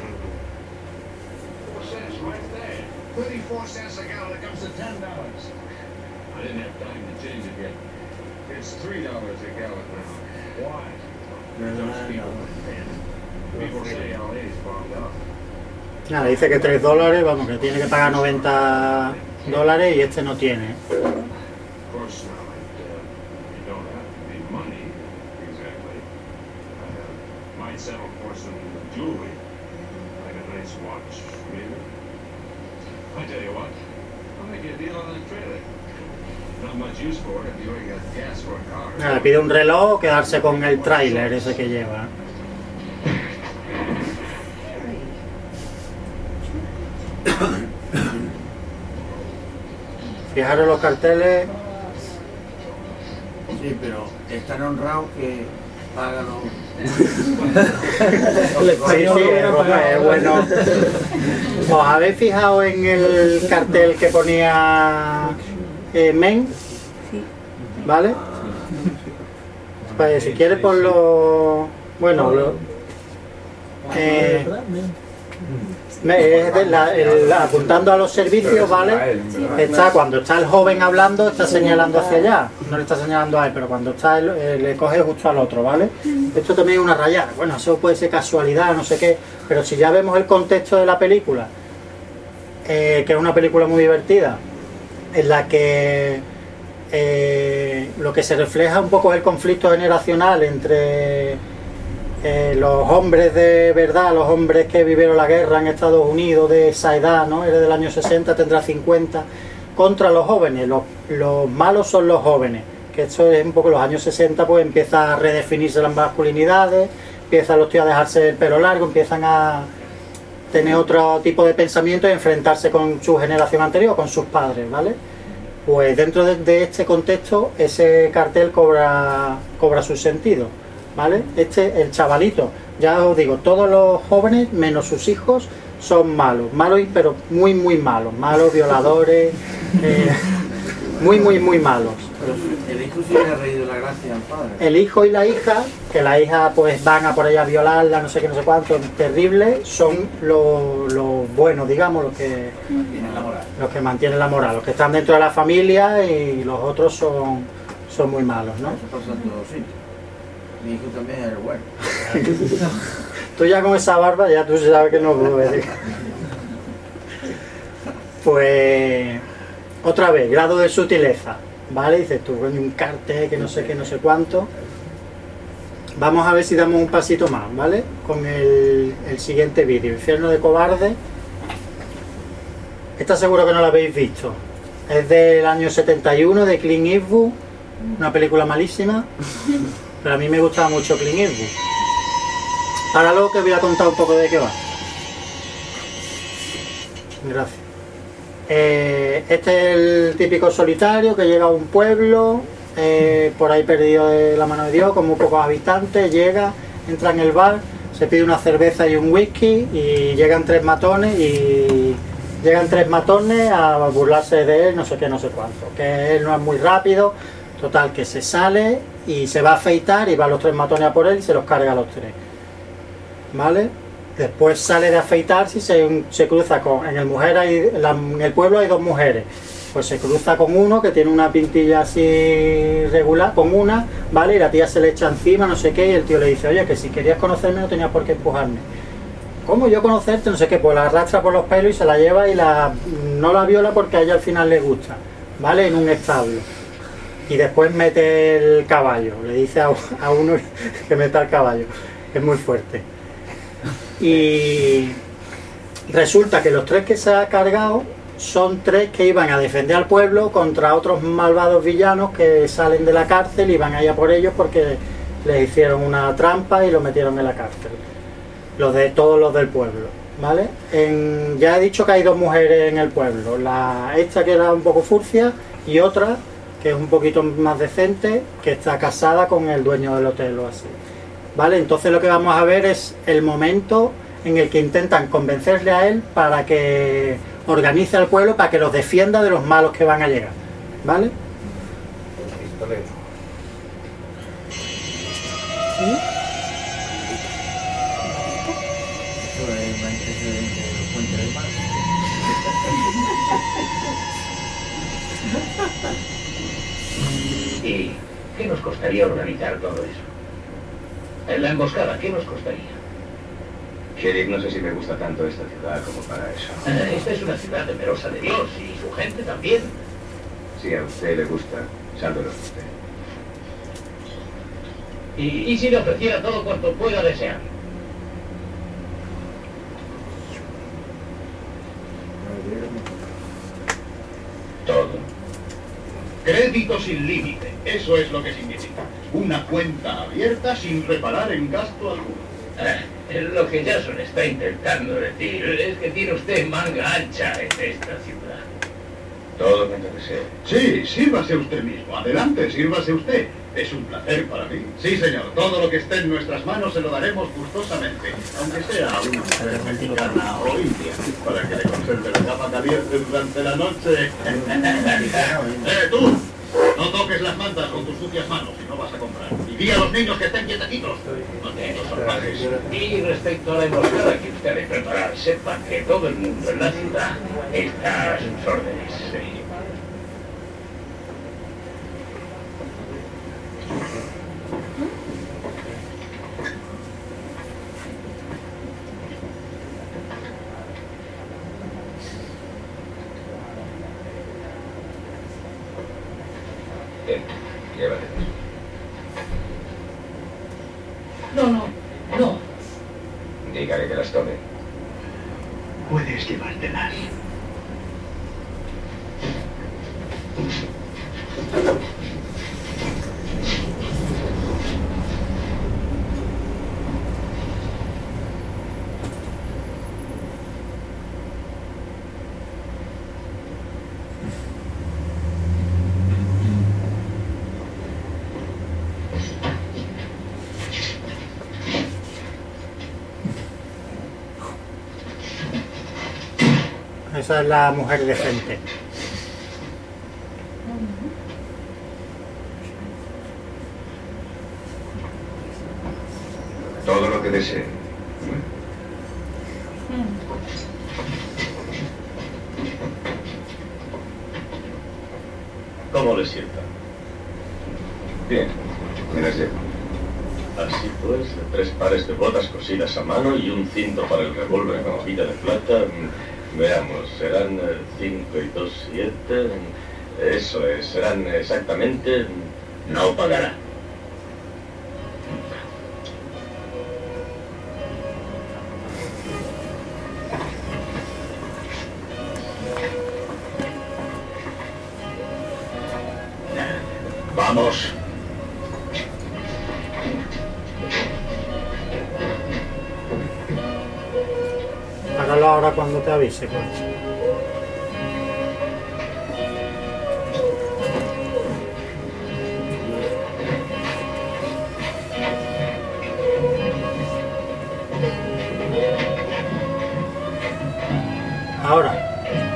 I didn't have time to change it yet. It's three dollars a gallon now. Why? Those people people say L A's bombed out. Nada, dice que tres dólares, vamos, que tiene que pagar noventa dólares y este no tiene. Of course now it, uh, you don't have to be money exactly. I uh, might settle for some jewelry, like a nice watch, maybe. I tell you what, I'll make you a deal on that trailer. Nada, pide un reloj o quedarse con el tráiler ese que lleva. Fijaros los carteles. Sí, pero están honrados que pagan los... Sí, sí, es bueno. ¿Os habéis fijado en el cartel que ponía eh, Men? Sí. ¿Vale? Pues si quieres ponlo... Bueno, lo, eh, es de la, el, apuntando a los servicios, ¿vale? Está, cuando está el joven hablando, está señalando hacia allá, no le está señalando a él, pero cuando está él, eh, le coge justo al otro, ¿vale? Esto también es una rayada, bueno, eso puede ser casualidad, no sé qué, pero si ya vemos el contexto de la película, eh, que es una película muy divertida, en la que eh, lo que se refleja un poco es el conflicto generacional entre Eh, los hombres de verdad, los hombres que vivieron la guerra en Estados Unidos de esa edad, ¿no? Era del año sesenta, tendrá cincuenta, contra los jóvenes. Los, los malos son los jóvenes, que esto es un poco los años sesenta, pues empieza a redefinirse las masculinidades, empiezan los tíos a dejarse el pelo largo, empiezan a tener otro tipo de pensamiento y enfrentarse con su generación anterior, con sus padres, ¿vale? Pues dentro de, de este contexto, ese cartel cobra, cobra su sentido, ¿vale? Este, el chavalito, ya os digo, todos los jóvenes, menos sus hijos, son malos, malos pero muy muy malos, malos, violadores, eh, muy muy muy malos. El hijo sí le ha reído la gracia al padre. El hijo y la hija, que la hija pues van a por ella a violarla, no sé qué, no sé cuánto, terrible, son los, los buenos, digamos, los que, los que mantienen la moral, los que están dentro de la familia, y los otros son, son muy malos, ¿no? Eso pasa en todos sitios. Mi hijo también es el bueno. Tú ya con esa barba ya tú sabes que no puedes. Pues otra vez, grado de sutileza, ¿vale? Dices tú, coño, un cartel que no sé qué, no sé cuánto. Vamos a ver si damos un pasito más, ¿vale? Con el, el siguiente vídeo, Infierno de Cobarde. Esta seguro que no la habéis visto. Es del año setenta y uno, de Clint Eastwood, una película malísima. Pero a mí me gustaba mucho Clint Eastwood. Ahora luego que voy a contar un poco de qué va. Gracias. Eh, este es el típico solitario que llega a un pueblo, eh, por ahí perdido de la mano de Dios, con muy pocos habitantes, llega, entra en el bar, se pide una cerveza y un whisky y llegan tres matones y llegan tres matones a burlarse de él, no sé qué, no sé cuánto, que él no es muy rápido, total, que se sale y se va a afeitar y van los tres matones a por él y se los carga a los tres, ¿vale? Después sale de afeitarse y se, se cruza con, en el, mujer hay, la, en el pueblo hay dos mujeres, pues se cruza con uno que tiene una pintilla así regular, con una, ¿vale? Y la tía se le echa encima, no sé qué, y el tío le dice, oye, que si querías conocerme no tenías por qué empujarme. ¿Cómo yo conocerte? No sé qué, pues la arrastra por los pelos y se la lleva y la no la viola porque a ella al final le gusta, ¿vale? En un establo. Y después mete el caballo, le dice a, a uno que meta el caballo, es muy fuerte. Y resulta que los tres que se ha cargado son tres que iban a defender al pueblo contra otros malvados villanos que salen de la cárcel y van allá por ellos porque les hicieron una trampa y los metieron en la cárcel. Los de todos los del pueblo, ¿vale? En, ya he dicho que hay dos mujeres en el pueblo, la esta que era un poco furcia y otra que es un poquito más decente, que está casada con el dueño del hotel o así, ¿vale? Entonces lo que vamos a ver es el momento en el que intentan convencerle a él para que organice al pueblo, para que los defienda de los malos que van a llegar, ¿vale? ¿Sí? ¿Y qué nos costaría organizar todo eso? En la emboscada, ¿qué nos costaría? Sheriff, no sé si me gusta tanto esta ciudad como para eso. Eh, esta es una ciudad temerosa de Dios y su gente también. Si a usted le gusta, sálvelo usted. ¿Y, ¿Y si le ofreciera todo cuanto pueda desear? Todo. Crédito sin límite, eso es lo que significa. Una cuenta abierta sin reparar en gasto alguno. Ah, lo que Jason está intentando decir es que tiene usted manga ancha en esta ciudad. Todo lo que desee. Sí, sírvase usted mismo. Adelante, sírvase usted. Es un placer para mí. Sí, señor. Todo lo que esté en nuestras manos se lo daremos gustosamente. Aunque sea a una mujer mexicana o india. Para que le conserve la cama caliente durante la noche. ¡Eh, tú! No toques las mantas con tus sucias manos si no vas a comprar. Y di a los niños que estén quietecitos. Malditos salvajes. Y respecto a la emboscada que usted ha de preparar, sepa que todo el mundo en la ciudad está a sus órdenes. Sí. Llévate. No, no, no. Dígale que las tome. Puedes llevártelas. Esa es la mujer decente. Todo lo que desee. ¿Cómo le sienta? Bien, me las llevo. Así pues, tres pares de botas cosidas a mano y un cinto para el revólver con hojita de plata. Veamos, serán cinco y dos, siete. Eso es, serán exactamente... No pagará. Vamos. Hágalo ahora cuando te avise, coche. Ahora.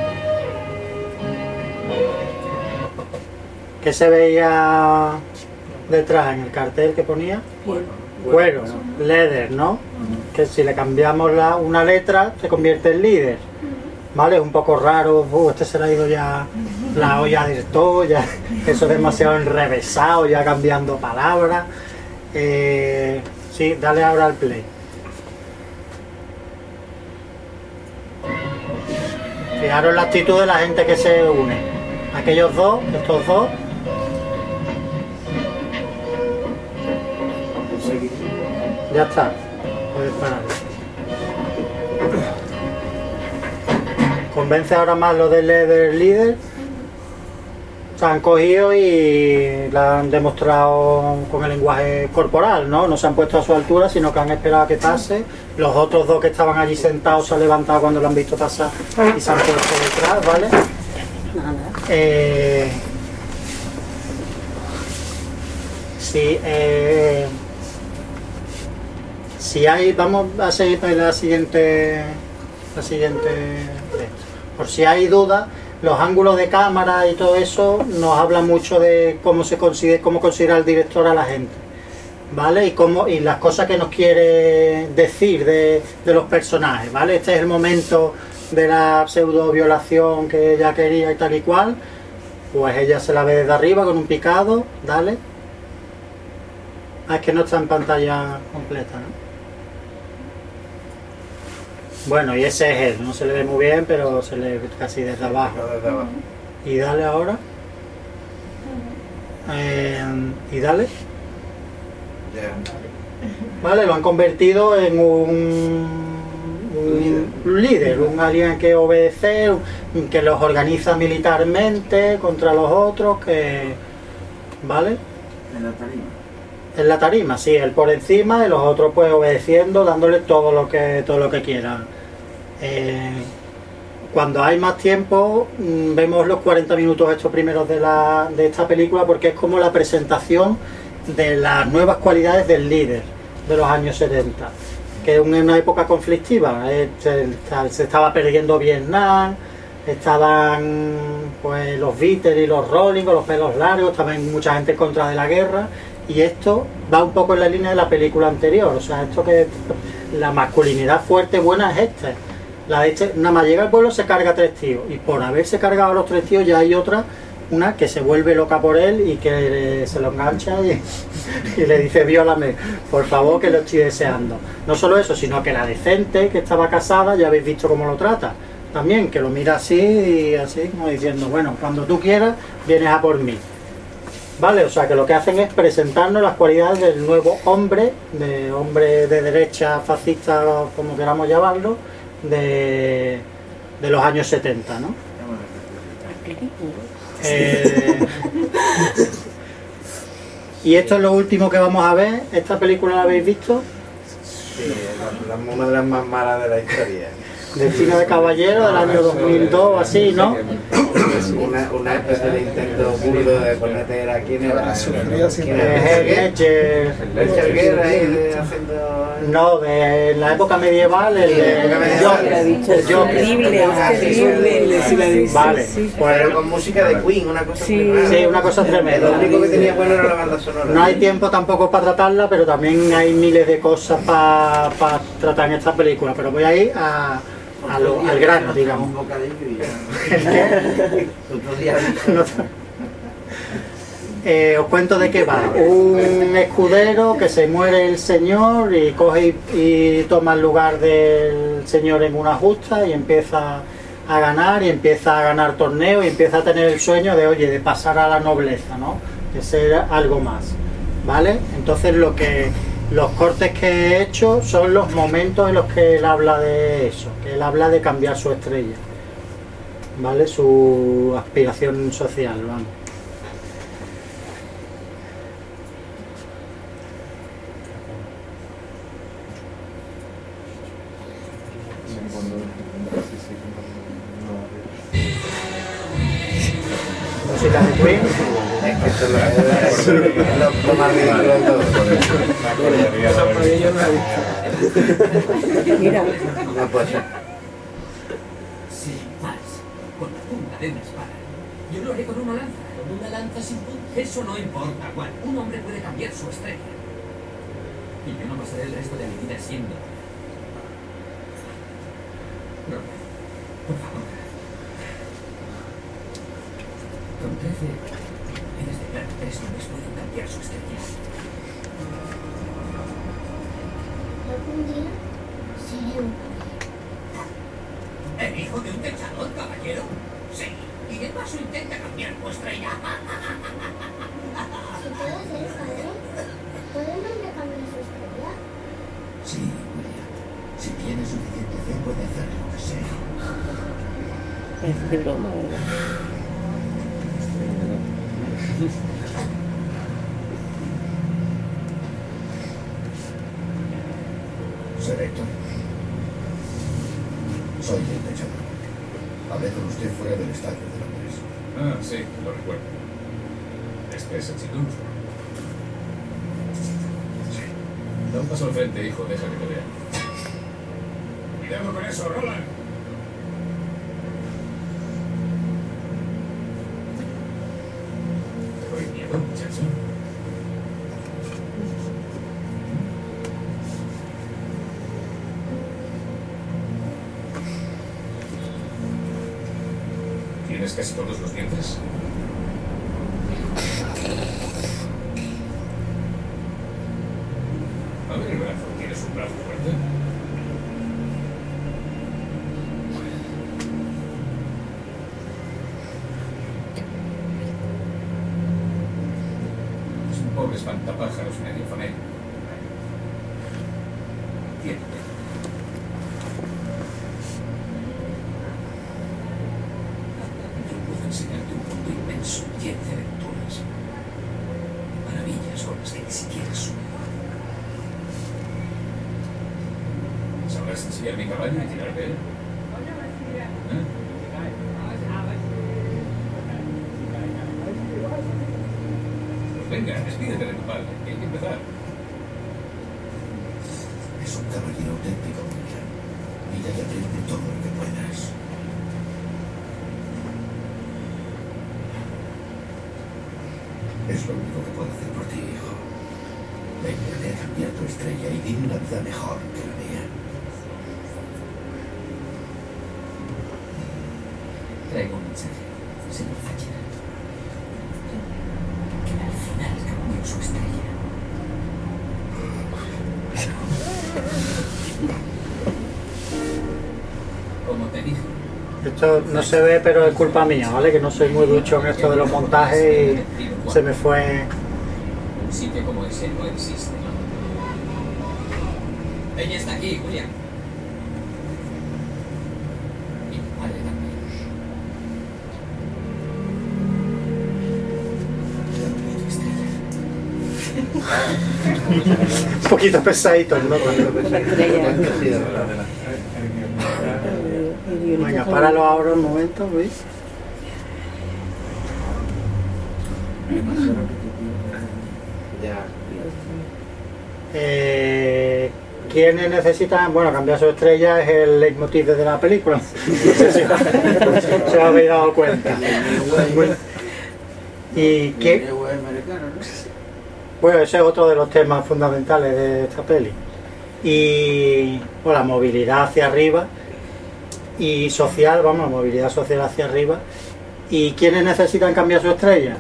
¿Qué se veía detrás en el cartel que ponía? Cuero, leather, ¿no? Que si le cambiamos la, una letra se convierte en líder. ¿Vale? Es un poco raro, uh, este se le ha ido ya la olla de todo, ya eso es demasiado enrevesado, ya cambiando palabras. Eh, sí, dale ahora al play. Fijaros la actitud de la gente que se une. Aquellos dos, estos dos. Ya está, puedes parar. Convence ahora más lo del leader líder. Se han cogido y la han demostrado con el lenguaje corporal, ¿no? No se han puesto a su altura, sino que han esperado a que pase. Los otros dos que estaban allí sentados se han levantado cuando lo han visto pasar y se han puesto detrás, ¿vale? Eh, sí, eh, si hay, vamos a seguir en la siguiente, la siguiente, por si hay dudas, los ángulos de cámara y todo eso nos habla mucho de cómo se considera, cómo considera el director a la gente, ¿vale? Y cómo, y las cosas que nos quiere decir de, de los personajes, ¿vale? Este es el momento de la pseudo violación que ella quería y tal y cual, pues ella se la ve desde arriba con un picado, dale. Ah, es que no está en pantalla completa, ¿no? Bueno, y ese es él, no se le ve muy bien, pero se le ve casi desde abajo. Y dale ahora. Eh, y dale. Vale, lo han convertido en un, un, un líder, un alguien que obedece, que los organiza militarmente contra los otros, que... ¿Vale? En la tarima. En la tarima, sí, él por encima y los otros pues obedeciendo, dándole todo lo que todo lo que quieran. Eh, cuando hay más tiempo, mmm, vemos los cuarenta minutos estos primeros de, la, de esta película, porque es como la presentación de las nuevas cualidades del líder de los años setenta, que es una época conflictiva. Eh, se, se estaba perdiendo Vietnam, estaban pues los Beatles y los Rolling con los pelos largos, también mucha gente en contra de la guerra. Y esto va un poco en la línea de la película anterior, o sea, esto que la masculinidad fuerte buena es esta. La de este, nada más llega al pueblo se carga tres tíos, y por haberse cargado a los tres tíos ya hay otra, una que se vuelve loca por él y que le, se lo engancha y, y le dice viólame, por favor, que lo estoy deseando. No solo eso, sino que la decente, que estaba casada, ya habéis visto cómo lo trata, también, que lo mira así y así, como diciendo, bueno, cuando tú quieras, vienes a por mí. Vale, o sea que lo que hacen es presentarnos las cualidades del nuevo hombre, de hombre de derecha, fascista, como queramos llamarlo, de, de los años setenta, ¿no? Eh, y esto es lo último que vamos a ver. ¿Esta película la habéis visto? Sí, la, la, una de las más malas de la historia. Destino de Caballero del año dos mil dos, así, ¿no? Una, una especie de intento burdo de ponerte aquí en el... Ledger. Ledger ahí de haciendo... No, de la época medieval, el de Joker. Vale, pero con música de Queen, una cosa tremenda. Sí, una cosa tremenda. Lo único que tenía bueno era la banda sonora. No hay tiempo tampoco para tratarla, pero también hay miles de cosas para pa tratar en esta película. Pero voy a ir a... A lo, al grano, digamos. eh, os cuento de qué va. Un escudero que se muere el señor y coge y, y toma el lugar del señor en una justa y empieza a ganar y empieza a ganar torneos y empieza a tener el sueño de, oye, de pasar a la nobleza, ¿no? De ser algo más, ¿vale? Entonces lo que... Los cortes que he hecho son los momentos en los que él habla de eso, que él habla de cambiar su estrella, ¿vale? Su aspiración social, vamos. Música de Queen. Es que esto es lo, lo, lo más ridículo de todo. Mira. No puede ser. con la punta de una espada. Yo lo haré con una lanza. ¿Con una lanza sin punta? Eso no importa, Juan. Un hombre puede cambiar su estrella. Y yo no pasaré el resto de mi vida siendo... No, por favor. Con trece eres de plan, tres hombres pueden cambiar su estrella. Algún día seré un ¿El hijo de un techador, caballero? Sí. Y de paso intenta cambiar tu estrella. Si puedo ser padre, ¿puede un hombre cambiar su estrella? Sí, William. Si tiene suficiente fe, puede hacer lo que sea. Es de broma, ¿verdad? Ser Héctor. Soy el techador. Hablé con usted fuera del estadio de Londres. Ah, sí, lo recuerdo. Este es el chico. Sí. Da un paso al frente, hijo, deja que te vea. Cuidado con eso, Roland. ¿Te doy miedo, muchacho? ¿Tienes casi todos los dientes? A ver el brazo. ¿Tienes un brazo fuerte? Es un pobre espantapájaros medio famélico. Tiene. Enseñarte un mundo inmenso, lleno de aventuras. Maravillas con las que ni siquiera sueño. ¿Sabrás enseñar mi caballo y tirar de él? ¿Eh? Pues venga, despídete de tu padre, que hay que empezar. Es un caballero auténtico, William. Mira y aprende todo lo que puedas. Es lo único que puedo hacer por ti, hijo. Venga, ve a cambiar tu estrella y vive una vida mejor que la mía. Traigo un mensaje, señor Thatcher. Que al final cambió su estrella. Como te dije. Esto no se ve, pero es culpa mía, ¿vale? Que no soy muy ducho en esto de los montajes y se me fue... Un sitio como ese no existe. Ella está aquí, William. Y mi padre también. Un poquito pesadito, ¿no? Venga, páralo ahora un momento, Luis. Eh, ¿Quiénes necesitan? Bueno, cambiar su estrella es el leitmotiv de la película. No sé si se habéis dado cuenta. ¿Y qué? Bueno, ese es otro de los temas fundamentales de esta peli. Y bueno, la movilidad hacia arriba y social, vamos, movilidad social hacia arriba. ¿Y quiénes necesitan cambiar su estrella?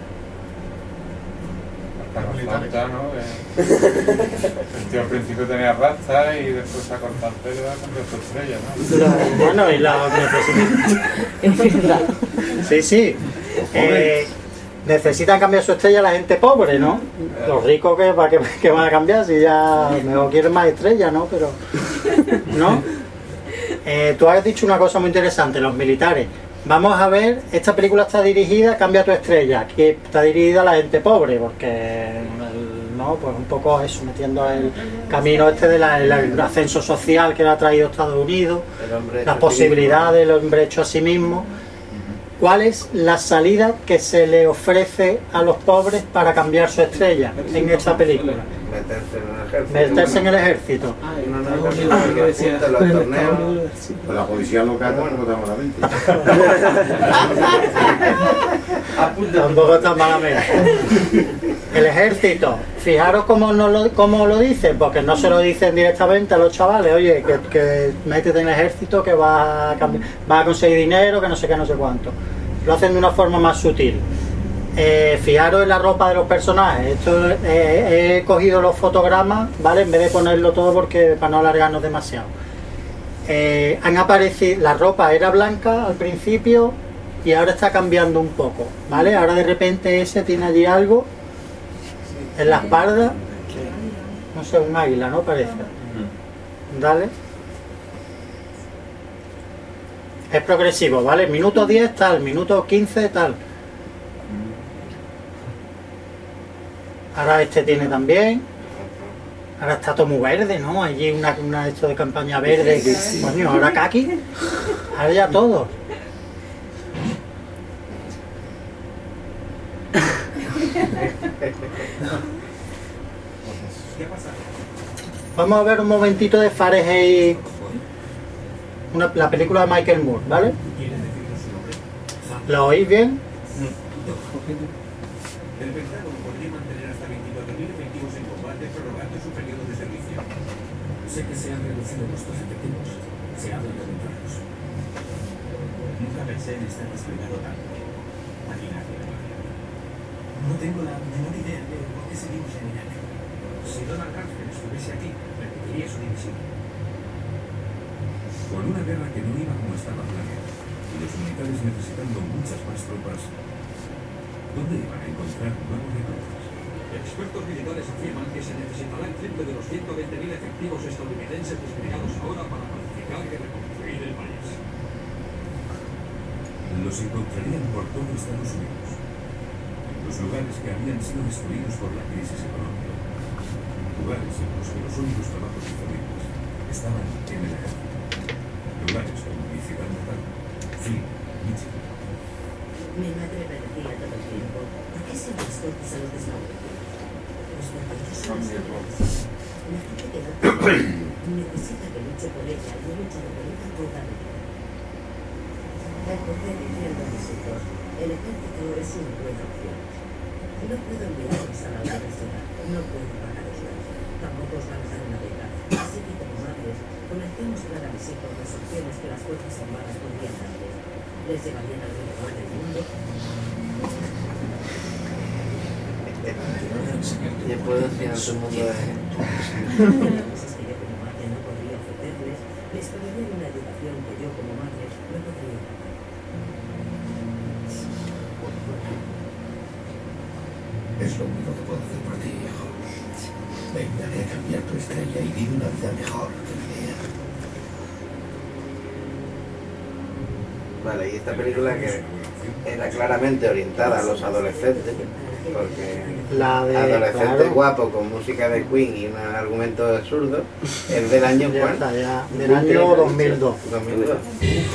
Carlota, ¿no? El tío al principio tenía raza y después se ha cortado el pelo y ha cambiado su estrella, ¿no? La, bueno, y la necesitan. Sí, sí. Eh, necesitan cambiar su estrella la gente pobre, ¿no? Los ricos que, ¿para qué, qué van a cambiar si ya mejor quieren más estrellas, ¿no? Pero, ¿no? Eh, tú has dicho una cosa muy interesante, los militares. Vamos a ver, esta película está dirigida, cambia tu estrella, que está dirigida a la gente pobre, porque, el, ¿no? Pues un poco eso, metiendo el camino este del de ascenso social que le ha traído Estados Unidos, la posibilidad del hombre hecho a sí mismo. ¿Cuál es la salida que se le ofrece a los pobres para cambiar su estrella en esta película? meterse en el ejército. Meterse en el ejército. No, no, no, no, que decía los torneos. Pues la policía local tampoco está malamente. Tampoco está malamente. El ejército, fijaros cómo, no lo, cómo lo dicen, porque no se lo dicen directamente a los chavales, oye, que, que métete en el ejército, que vas a, cambiar, vas a conseguir dinero, que no sé qué, no sé cuánto. Lo hacen de una forma más sutil. Eh, fijaros en la ropa de los personajes. Esto eh, he cogido los fotogramas, ¿vale? En vez de ponerlo todo porque para no alargarnos demasiado. Eh, han aparecido, la ropa era blanca al principio y ahora está cambiando un poco, ¿vale? Ahora de repente ese tiene allí algo en la espalda, no sé, un águila, ¿no? Parece. Dale. Es progresivo, ¿vale? Minuto diez tal, minuto quince tal. Ahora este tiene también. Ahora está todo muy verde, ¿no? Allí una, una esto de campaña verde. Coño, ahora kaki. Ahora ya todo. Vamos a ver un momentito de Fahrenheit, una, la película de Michael Moore, ¿vale? ¿Lo oís bien? El Pentágono podría mantener hasta veinticuatro mil efectivos en combate prorrogando su periodo de servicio. Sé que se han reducido nuestros efectivos. Se hablan de contratos. Nunca pensé en estar desplegado tanto. Maquinaria. No tengo la menor idea de por qué seguimos en Irak. Si Donald Rumsfeld estuviese aquí, repetiría su división. Con una guerra que no iba como estaba planeada y los militares necesitando muchas más tropas, ¿dónde iban a encontrar nuevos recursos? Expertos militares afirman que se necesitará el triple de los ciento veinte mil efectivos estadounidenses desplegados ahora para pacificar y reconstruir el país. Los encontrarían por todo Estados Unidos, en los lugares que habían sido destruidos por la crisis económica, lugares en los que los únicos trabajos disponibles estaban en el ejército, lugares como mi ciudad natal, Flint, Michigan. Mi madre me decía todo el tiempo, ¿por qué siempre escoges a los desfavorecidos? Los verdaderos son los mejores. La gente que no tiene necesita que luche por ella y he luchado por ella toda mi vida. Empecé diciendo a mis hijos, el ejército es una buena opción. No puedo enviarlos a la universidad, no puedo pagar los sueldos, tampoco os van a dar una beca. Así que como madres, comencé a mostrar a mis hijos las opciones que las fuerzas armadas podrían darles. Les llevarían al lugar del mundo. Ya puedo enseñar su mundo de... Las cosas que yo como madre no podría ofrecerles, les pagaría una educación que yo como madre no podría dar. Es lo único que puedo hacer por ti, hijo. Venga, a cambiar tu estrella y vive una vida mejor que la mía. Vale, y esta película que era claramente orientada a los adolescentes, porque la de, adolescente claro. guapo con música de Queen y un argumento absurdo, es del año Ya ¿cuál? está, ya, del año dos mil dos. dos mil dos.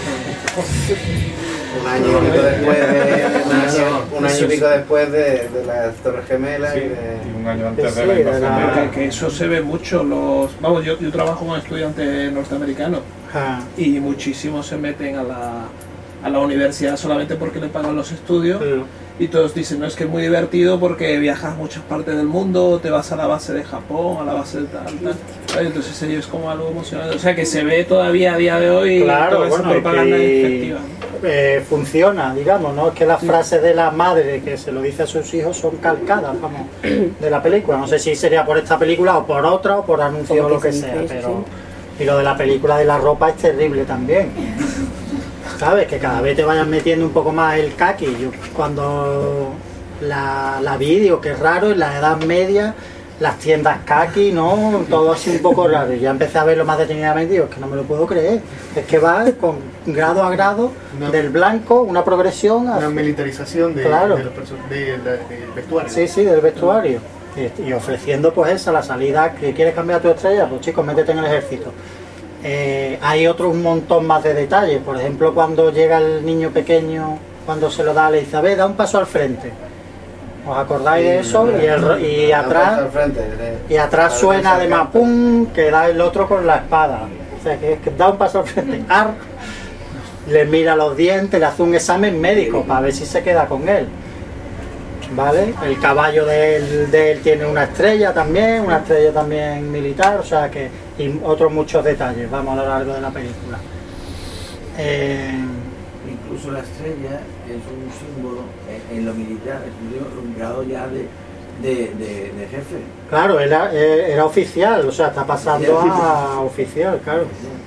Un año y pico después de, un año, un año y pico después de, de las Torres Gemelas Sí, y de... y un año antes Sí, de la de invasión la- de Que, que eso se ve mucho. Los, vamos, yo, yo trabajo con estudiantes norteamericanos Ah, y muchísimos se meten a la, a la universidad solamente porque le pagan los estudios. sí. Y todos dicen, no, es que es muy divertido porque viajas a muchas partes del mundo, te vas a la base de Japón, a la base de tal, tal. ¿Vale? Entonces ellos es como algo emocionante. O sea que se ve todavía a día de hoy Claro, toda esa bueno, es propaganda que- efectiva. Eh, funciona, digamos, ¿no? Es que las frases de la madre que se lo dice a sus hijos son calcadas, vamos, de la película. No sé si sería por esta película o por otra o por anuncio o lo que sea, pero... Y lo de la película de la ropa es terrible también. ¿Sabes? Que cada vez te vayan metiendo un poco más el kaki. Yo cuando la, la vi, digo, que raro, en la Edad Media, las tiendas kaki, ¿no? Todo así un poco raro. Y ya empecé a verlo más detenidamente y digo, es que no me lo puedo creer. Es que va con grado a grado Una- del blanco, una progresión... Una hacia- militarización de, Claro. de los perso- de- de- del vestuario. Sí, sí, del vestuario. Y, y ofreciendo pues esa, la salida, que quieres cambiar tu estrella, pues chicos, métete en el ejército. Eh, hay otro un montón más de detalles, por ejemplo cuando llega el niño pequeño, cuando se lo da, le dice, a ver, da un paso al frente. ¿Os acordáis de eso? Y, el, y atrás y atrás suena además pum, que da el otro con la espada. O sea, que, que da un paso al frente, ar, le mira los dientes, le hace un examen médico para ver si se queda con él. ¿Vale? El caballo de él, de él tiene una estrella también, una estrella también militar, o sea que, y otros muchos detalles, vamos a lo largo de la película. Eh, Incluso la estrella es un símbolo en, en lo militar, es un grado ya de, de, de, de jefe. Claro, era, era oficial, o sea, está pasando a oficial, claro.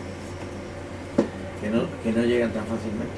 Que no, que no llegan tan fácilmente.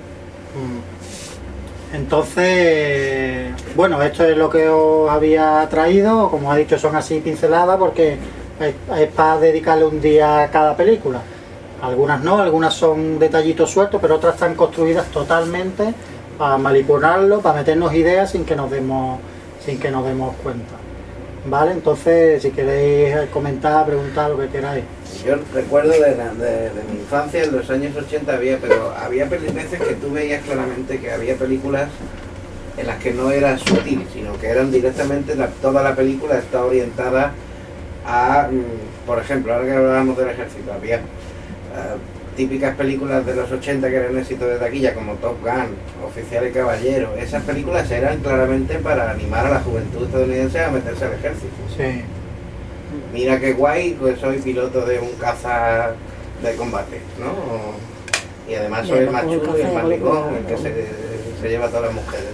Entonces, bueno, esto es lo que os había traído, como ha dicho, son así pinceladas porque es, es para dedicarle un día a cada película. Algunas no, algunas son detallitos sueltos, pero otras están construidas totalmente para manipularlo, para meternos ideas sin que nos demos, sin que nos demos cuenta. ¿Vale? Entonces, si queréis comentar, preguntar, lo que queráis. Yo recuerdo de, la, de, de mi infancia, en los años ochenta había, pero había veces que tú veías claramente que había películas en las que no era sutil, sino que eran directamente, la, toda la película está orientada a, por ejemplo, ahora que hablábamos del ejército, había uh, típicas películas de los ochenta que eran éxito de taquilla, como Top Gun, Oficial y Caballero. Esas películas eran claramente para animar a la juventud estadounidense a meterse al ejército. Sí. Mira qué guay, pues soy piloto de un caza de combate, ¿no? Y además soy el más chulo y el más ligón, el que se, se lleva a todas las mujeres,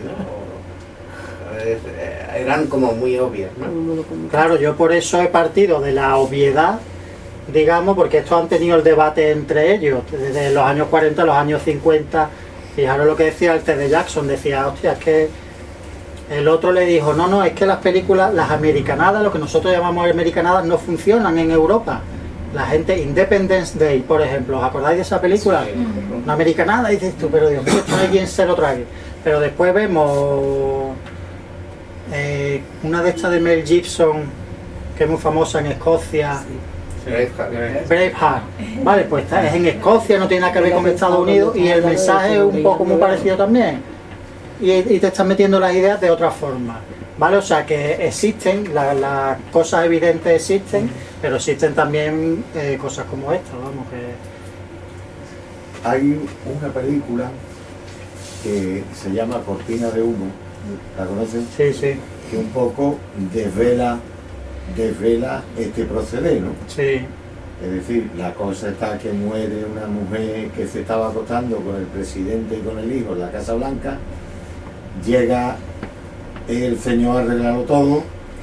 ¿no? Es, eh, eran como muy obvias, ¿no? Claro, yo por eso he partido de la obviedad, digamos, porque estos han tenido el debate entre ellos, desde los años cuarenta a los años cincuenta. Fijaros lo que decía el T D Jackson, decía, hostia, es que el otro le dijo, no, no, es que las películas, las americanadas, lo que nosotros llamamos americanadas, no funcionan en Europa. La gente, Independence Day, por ejemplo, ¿os acordáis de esa película? Sí. Una americanada, dices tú, pero Dios mío, esto no hay quien se lo trague. Pero después vemos eh, una de estas de Mel Gibson, que es muy famosa en Escocia. Sí. Braveheart. Braveheart. Vale, pues está, es en Escocia, no tiene nada que ver con Estados Unidos, y el mensaje es un poco muy parecido también. Y, y te están metiendo las ideas de otra forma, ¿vale? O sea que existen, las la cosas evidentes existen, pero existen también eh, cosas como esta, vamos, que... Hay una película que se llama Cortina de Humo, ¿la conocen? Sí, sí. Que un poco desvela, desvela este proceder, ¿no? Sí. Es decir, la cosa está que muere una mujer que se estaba acostando con el presidente y con el hijo en la Casa Blanca. Llega el señor a arreglarlo todo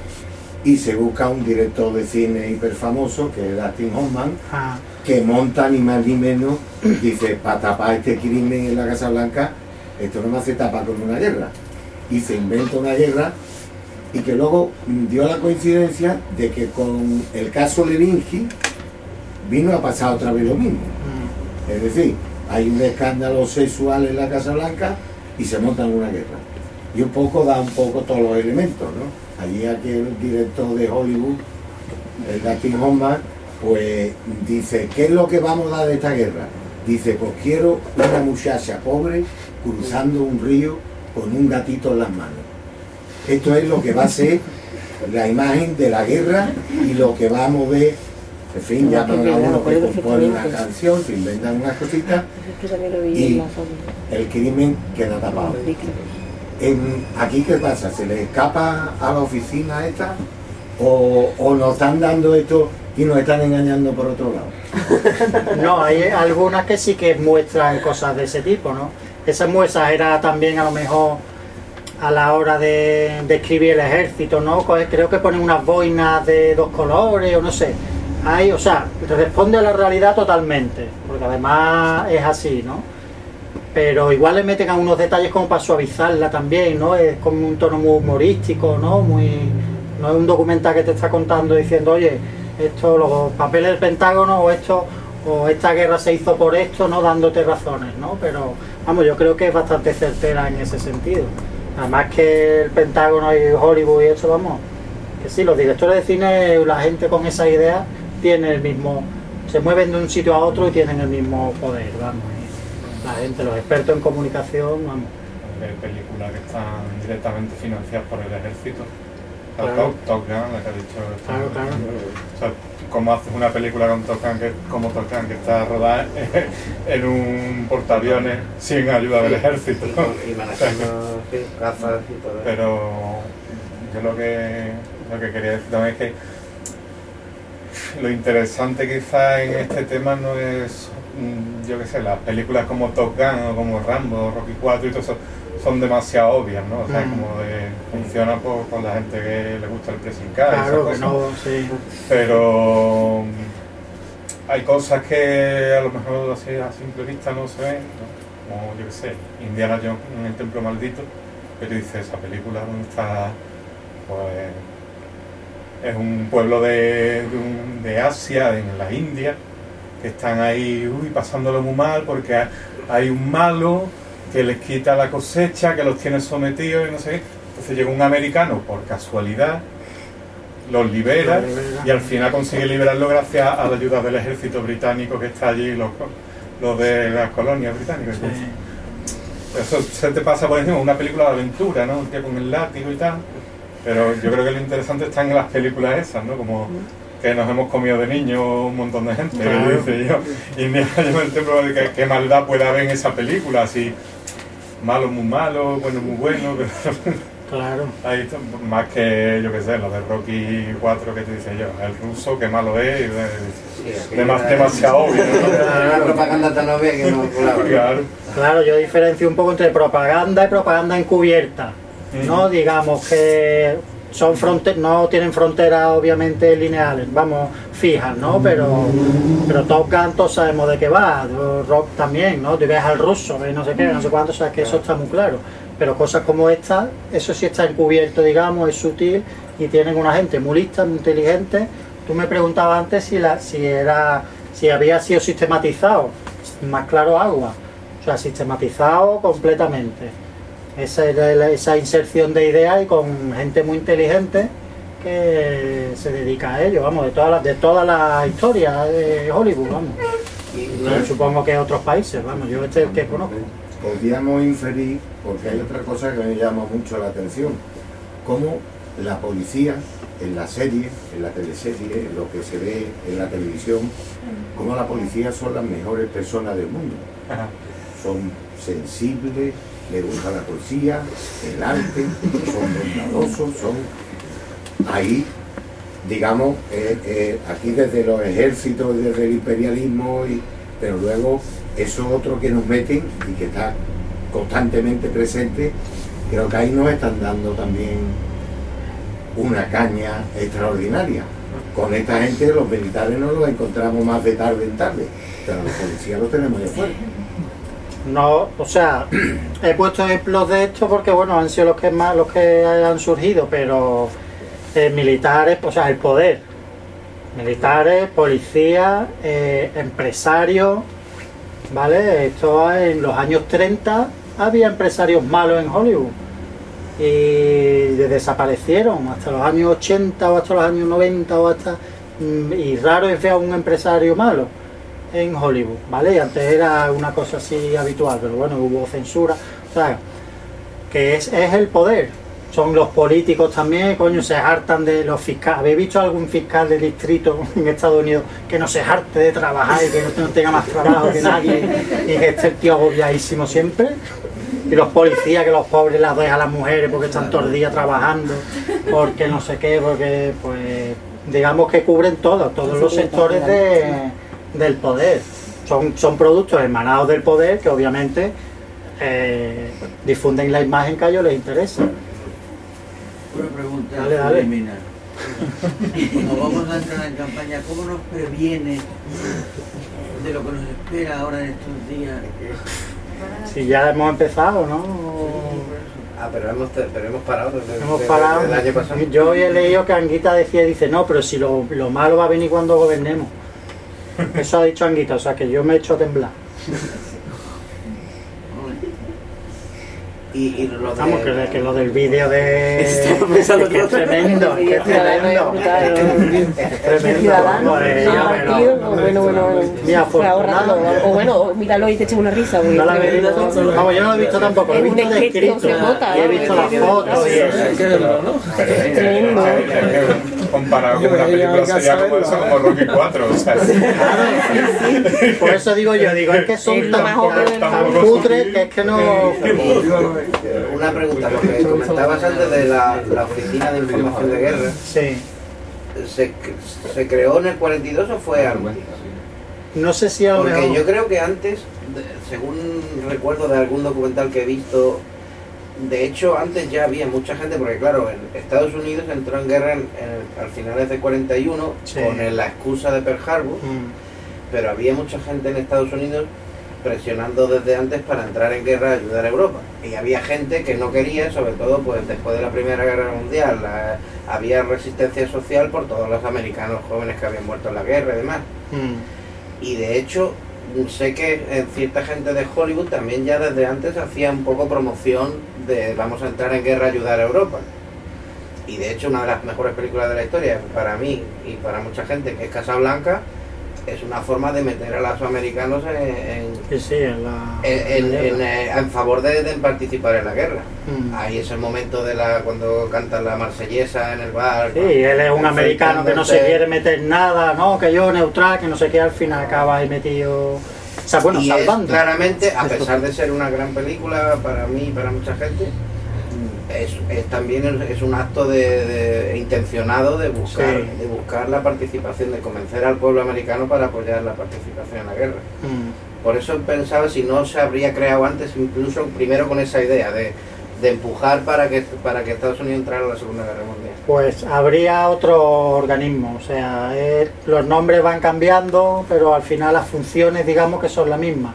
y se busca un director de cine hiper famoso, que es Dustin Hoffman, ah. que monta ni más ni menos, dice, para tapar este crimen en la Casa Blanca, esto no me hace tapar con una guerra. Y se inventa una guerra, y que luego dio la coincidencia de que con el caso Levinsky vino a pasar otra vez lo mismo. Mm. Es decir, hay un escándalo sexual en la Casa Blanca y se montan una guerra. Y un poco da un poco todos los elementos, ¿no? Allí aquel director de Hollywood, el Dustin Hoffman, pues dice, ¿qué es lo que vamos a dar de esta guerra? Dice, pues quiero una muchacha pobre cruzando un río con un gatito en las manos. Esto es lo que va a ser la imagen de la guerra y lo que va a mover. En fin, llaman a uno que compone una canción, se inventan unas cositas y el crimen queda tapado. En, ¿Aquí qué pasa? ¿Se le escapa a la oficina esta? ¿O, o nos están dando esto y nos están engañando por otro lado? No, hay algunas que sí que muestran cosas de ese tipo, ¿no? Esas muestras era también a lo mejor a la hora de, de escribir el ejército, ¿no? Creo que ponen unas boinas de dos colores o no sé. Hay, o sea, responde a la realidad totalmente, porque además es así, ¿no? Pero igual le meten a unos detalles como para suavizarla también, ¿no? Es como un tono muy humorístico, ¿no? Muy, no es un documental que te está contando diciendo, oye, esto, los papeles del Pentágono o esto, o esta guerra se hizo por esto, ¿no? Dándote razones, ¿no? Pero, vamos, yo creo que es bastante certera en ese sentido. Además que el Pentágono y Hollywood y eso, vamos, que sí, los directores de cine, la gente con esa idea tiene el mismo, se mueven de un sitio a otro y tienen el mismo poder, vamos. La gente, los expertos en comunicación, vamos, de películas que están directamente financiadas por el ejército. Claro. Top, Top Gun, la que ha dicho. Claro, claro. O sea, ¿cómo haces una película con Top Gun que, como Top Gun, que está rodada en un portaaviones sin ayuda del ejército? Y, con, y manejando sí, cazas y todo eso. Pero yo lo que, lo que quería decir también es que lo interesante quizá en este tema no es, yo qué sé, las películas como Top Gun o como Rambo o Rocky cuatro y todo eso son demasiado obvias, ¿no? O sea, mm. como de, funciona por, por la gente que le gusta el pressing car, claro, que no, sí. Pero hay cosas que a lo mejor así a simple vista no se ven, ¿no? Como yo qué sé, Indiana Jones en el Templo Maldito, que tú dices, esa película donde está, pues es un pueblo de, de, un, de Asia, en la India, que están ahí uy, pasándolo muy mal porque hay un malo que les quita la cosecha, que los tiene sometidos y no sé qué. Entonces llega un americano por casualidad, los libera, libera y al final consigue liberarlo gracias a la ayuda del ejército británico que está allí, los, los de las colonias británicas. Sí. Eso se te pasa por ejemplo una película de aventura, ¿no? Un tío con el látigo y tal. Pero yo creo que lo interesante está en las películas esas, ¿no? Como que nos hemos comido de niños un montón de gente, claro. Que dice yo. Y Indiana Jones el templo de que, qué maldad puede haber en esa película, así malo muy malo, bueno muy bueno, pero claro. Ahí está, más que yo qué sé, lo de Rocky cuatro que te dice yo, el ruso qué malo es, y de, sí, de más, demasiado obvio, ¿no? La propaganda tan obvia que no colabora. Claro. Claro, yo diferencio un poco entre propaganda y propaganda encubierta, ¿no? Mm. Digamos que son fronte no tienen fronteras obviamente lineales, vamos, fijas, ¿no? Pero, pero Top Gun todos sabemos de qué va, Rock también, ¿no? Tú ves al ruso, ves no sé qué, no sé cuánto, o sea que eso está muy claro. Pero cosas como esta, eso sí está encubierto, digamos, es sutil y tienen una gente muy lista, muy inteligente. Tú me preguntabas antes si, la, si, era, si había sido sistematizado, más claro agua, o sea, sistematizado completamente. Esa, esa inserción de ideas y con gente muy inteligente que se dedica a ello, vamos, de todas las de toda la historia de Hollywood, vamos. Y supongo que otros países, vamos, yo este es el que conozco. Podríamos inferir, porque hay otra cosa que me llama mucho la atención, cómo la policía en la serie, en la teleserie, en lo que se ve en la televisión, cómo la policía son las mejores personas del mundo. Son sensibles, les gusta la poesía, el arte, son bondadosos, son ahí, digamos, eh, eh, aquí desde los ejércitos, desde el imperialismo, y, pero luego eso otro que nos meten y que está constantemente presente, creo que ahí nos están dando también una caña extraordinaria. Con esta gente los militares no los encontramos más de tarde en tarde, pero los policías los tenemos de fuera. No, o sea, he puesto ejemplos de esto porque bueno, han sido los que más los que han surgido, pero eh, militares, o sea, el poder, militares, policías, eh, empresarios, ¿vale? Esto en los años treinta había empresarios malos en Hollywood y desaparecieron hasta los años ochenta o hasta los años noventa o hasta y raro es ver a un empresario malo en Hollywood, ¿vale? Y antes era una cosa así habitual, pero bueno, hubo censura, o sea, que es, es el poder. Son los políticos también, coño, se hartan de los fiscales. ¿Habéis visto algún fiscal de distrito en Estados Unidos que no se harte de trabajar y que no, no tenga más trabajo que nadie y que esté el tío agobiadísimo siempre? Y los policías que los pobres las dejan a las mujeres porque están todo el día trabajando, porque no sé qué, porque pues digamos que cubren todo, todos los sectores de, del poder. Son, son productos emanados del poder que obviamente eh, difunden la imagen que a ellos les interesa. Una pregunta dale, dale. preliminar. Como vamos a entrar en campaña, ¿cómo nos previene de lo que nos espera ahora en estos días? Si ya hemos empezado, ¿no? Ah, pero hemos, pero hemos parado desde, hemos desde, parado. desde el año pasado. Yo he leído que Anguita decía, dice, no, pero si lo, lo malo va a venir cuando gobernemos. Eso ha dicho Anguita, o sea que yo me he hecho a temblar. Y, y lo de... Vamos, que, que lo del vídeo de... Estaba pensando que es tremendo, que es tremendo. Es tremendo. Ciudadano, Joder, ya, ah, pero- tío, bueno, bueno, bueno. Ni afortunado. O bueno, míralo y te eches una risa. porque No la he tremendo. visto, vamos, yo no lo he visto tampoco, lo he Es un visto escrito, descrito. se nota, Y he ¿eh? visto las fotos y eso. Hay que verlo, ¿no? Tremendo. Comparado con una película sería como eso, como Rocky cuatro, o sea, Por eso digo yo, digo, es que son Es lo tan, mejor que- tan cutres que es que no... Una pregunta, lo que comentabas antes de la, la Oficina de Información de Guerra, Sí. ¿se, ¿se creó en el cuarenta y dos o fue antes? No sé si a lo Porque mejor... yo creo que antes, de- según recuerdo de algún documental que he visto, de hecho antes ya había mucha gente, porque claro, en Estados Unidos entró en guerra en, en- al finales de cuarenta y uno Sí. con la excusa de Pearl Harbor, Mm. pero había mucha gente en Estados Unidos presionando desde antes para entrar en guerra y ayudar a Europa. Y había gente que no quería, sobre todo pues después de la Primera Guerra Mundial, la- había resistencia social por todos los americanos jóvenes que habían muerto en la guerra y demás. Mm. Y de hecho, sé que en cierta gente de Hollywood también ya desde antes hacía un poco promoción de vamos a entrar en guerra a ayudar a Europa. Y de hecho una de las mejores películas de la historia para mí y para mucha gente, que es Casablanca, es una forma de meter a los americanos en, Sí, sí, en la... en, en- en, eh, en favor de, de participar en la guerra. Mm. Ahí es el momento de la cuando cantan la marsellesa en el bar. Sí, él es un americano que no se enfrentándose. quiere meter nada, ¿no? Que yo neutral, que no sé qué, al final acaba ahí metido... O sea, bueno, y es salvando. claramente, a pesar de ser una gran película para mí y para mucha gente, es, es también es un acto de, de- intencionado de buscar, Sí. de buscar la participación, de convencer al pueblo americano para apoyar la participación en la guerra. Mm. Por eso pensaba si no se habría creado antes, incluso primero con esa idea de, de empujar para que, para que Estados Unidos entrara en la Segunda Guerra Mundial. Pues habría otro organismo, o sea, eh, los nombres van cambiando, pero al final las funciones, digamos que son las mismas.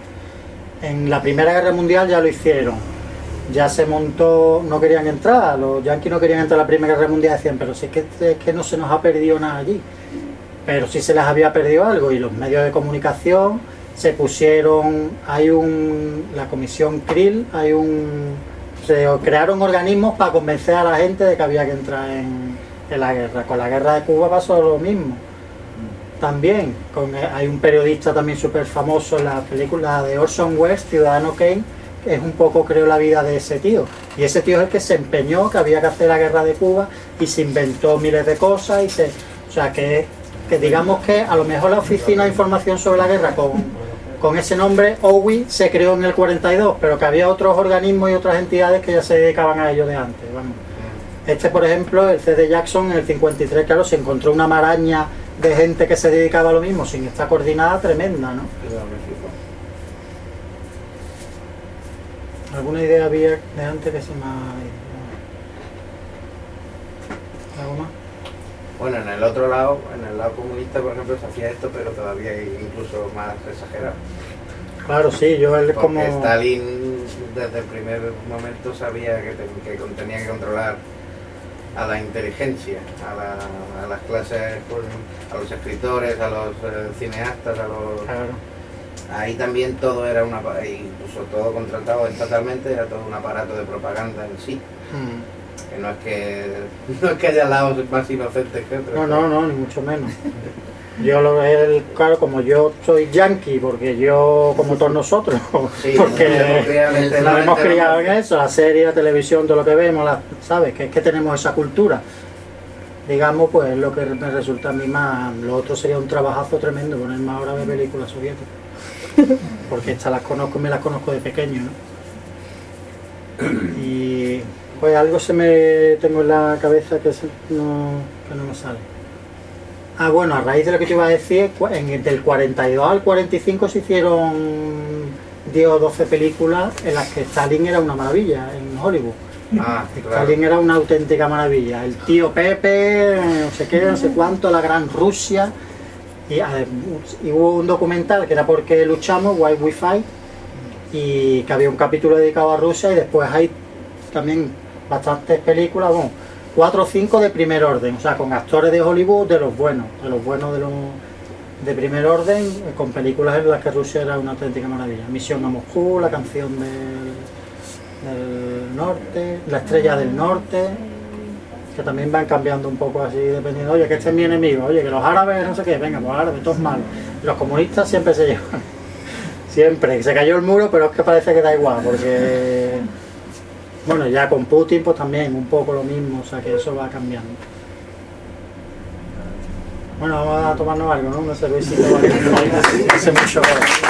En la Primera Guerra Mundial ya lo hicieron, ya se montó, no querían entrar, los yanquis no querían entrar a la Primera Guerra Mundial, decían, pero si es que, es que no se nos ha perdido nada allí, pero sí se les había perdido algo, y los medios de comunicación se pusieron, hay un, la comisión Krill, hay un, se crearon organismos para convencer a la gente de que había que entrar en, en la guerra. Con la guerra de Cuba pasó lo mismo. También, con, hay un periodista también súper famoso en la película de Orson Welles, Ciudadano Kane, que es un poco, creo, la vida de ese tío. Y ese tío es el que se empeñó que había que hacer la guerra de Cuba y se inventó miles de cosas. y se, O sea, que, que digamos que a lo mejor la Oficina de Información sobre la Guerra con... Con ese nombre, O W I se creó en el cuarenta y dos, pero que había otros organismos y otras entidades que ya se dedicaban a ello de antes. Vamos. Este, por ejemplo, el C D Jackson en el cincuenta y tres, claro, se encontró una maraña de gente que se dedicaba a lo mismo, sin esta coordinada tremenda, ¿no? ¿Alguna idea había de antes que se me ha ido? ¿Algo más? Bueno, en el otro lado, en el lado comunista, por ejemplo, se hacía esto, pero todavía incluso más exagerado. Claro, sí, yo él Porque como... Stalin desde el primer momento sabía que, te- que con- tenía que controlar a la inteligencia, a, la- a las clases, pues, a los escritores, a los eh, cineastas, a los... Claro. Ahí también todo era una... incluso todo contratado estatalmente, era todo un aparato de propaganda en sí. Mm. Que no es que, no es que haya lados más inocentes que otros. No, no, no, ni mucho menos. Yo lo él, claro, como yo soy yankee, porque yo, como todos nosotros, Sí, porque nos hemos criado en este- nos hemos este- criado en eso, la serie, la televisión, todo lo que vemos, la- ¿sabes? Que es que tenemos esa cultura. Digamos, pues es lo que me resulta a mí más. Lo otro sería un trabajazo tremendo, ponerme ahora a ver películas soviéticas. Porque estas las conozco y me las conozco de pequeño, ¿no? Y pues algo se me tengo en la cabeza que, se- no, que no me sale. Ah, bueno, a raíz de lo que te iba a decir, cu- en el del cuarenta y dos al cuarenta y cinco se hicieron diez o doce películas en las que Stalin era una maravilla en Hollywood. Ah, claro. Stalin era una auténtica maravilla. El tío Pepe, no sé qué, no sé cuánto, la gran Rusia. Y, a ver, y hubo un documental que era ¿Por qué luchamos? Why We Fight. Y que había un capítulo dedicado a Rusia y después hay también bastantes películas, bueno, cuatro o cinco de primer orden, o sea, con actores de Hollywood de los buenos, de los buenos de los de primer orden, eh, con películas en las que Rusia era una auténtica maravilla. Misión a Moscú, la canción del del norte, la estrella del norte, que también van cambiando un poco así, dependiendo, oye, que este es mi enemigo, oye, que los árabes, no sé qué, venga, pues árabes, todos malos. Los comunistas siempre se llevan, siempre, se cayó el muro, pero es que parece que da igual, porque, bueno, ya con Putin pues también un poco lo mismo, o sea que eso va cambiando. Bueno, vamos a tomarnos algo, ¿no? Una cervecita, ¿vale? Hace mucho calor.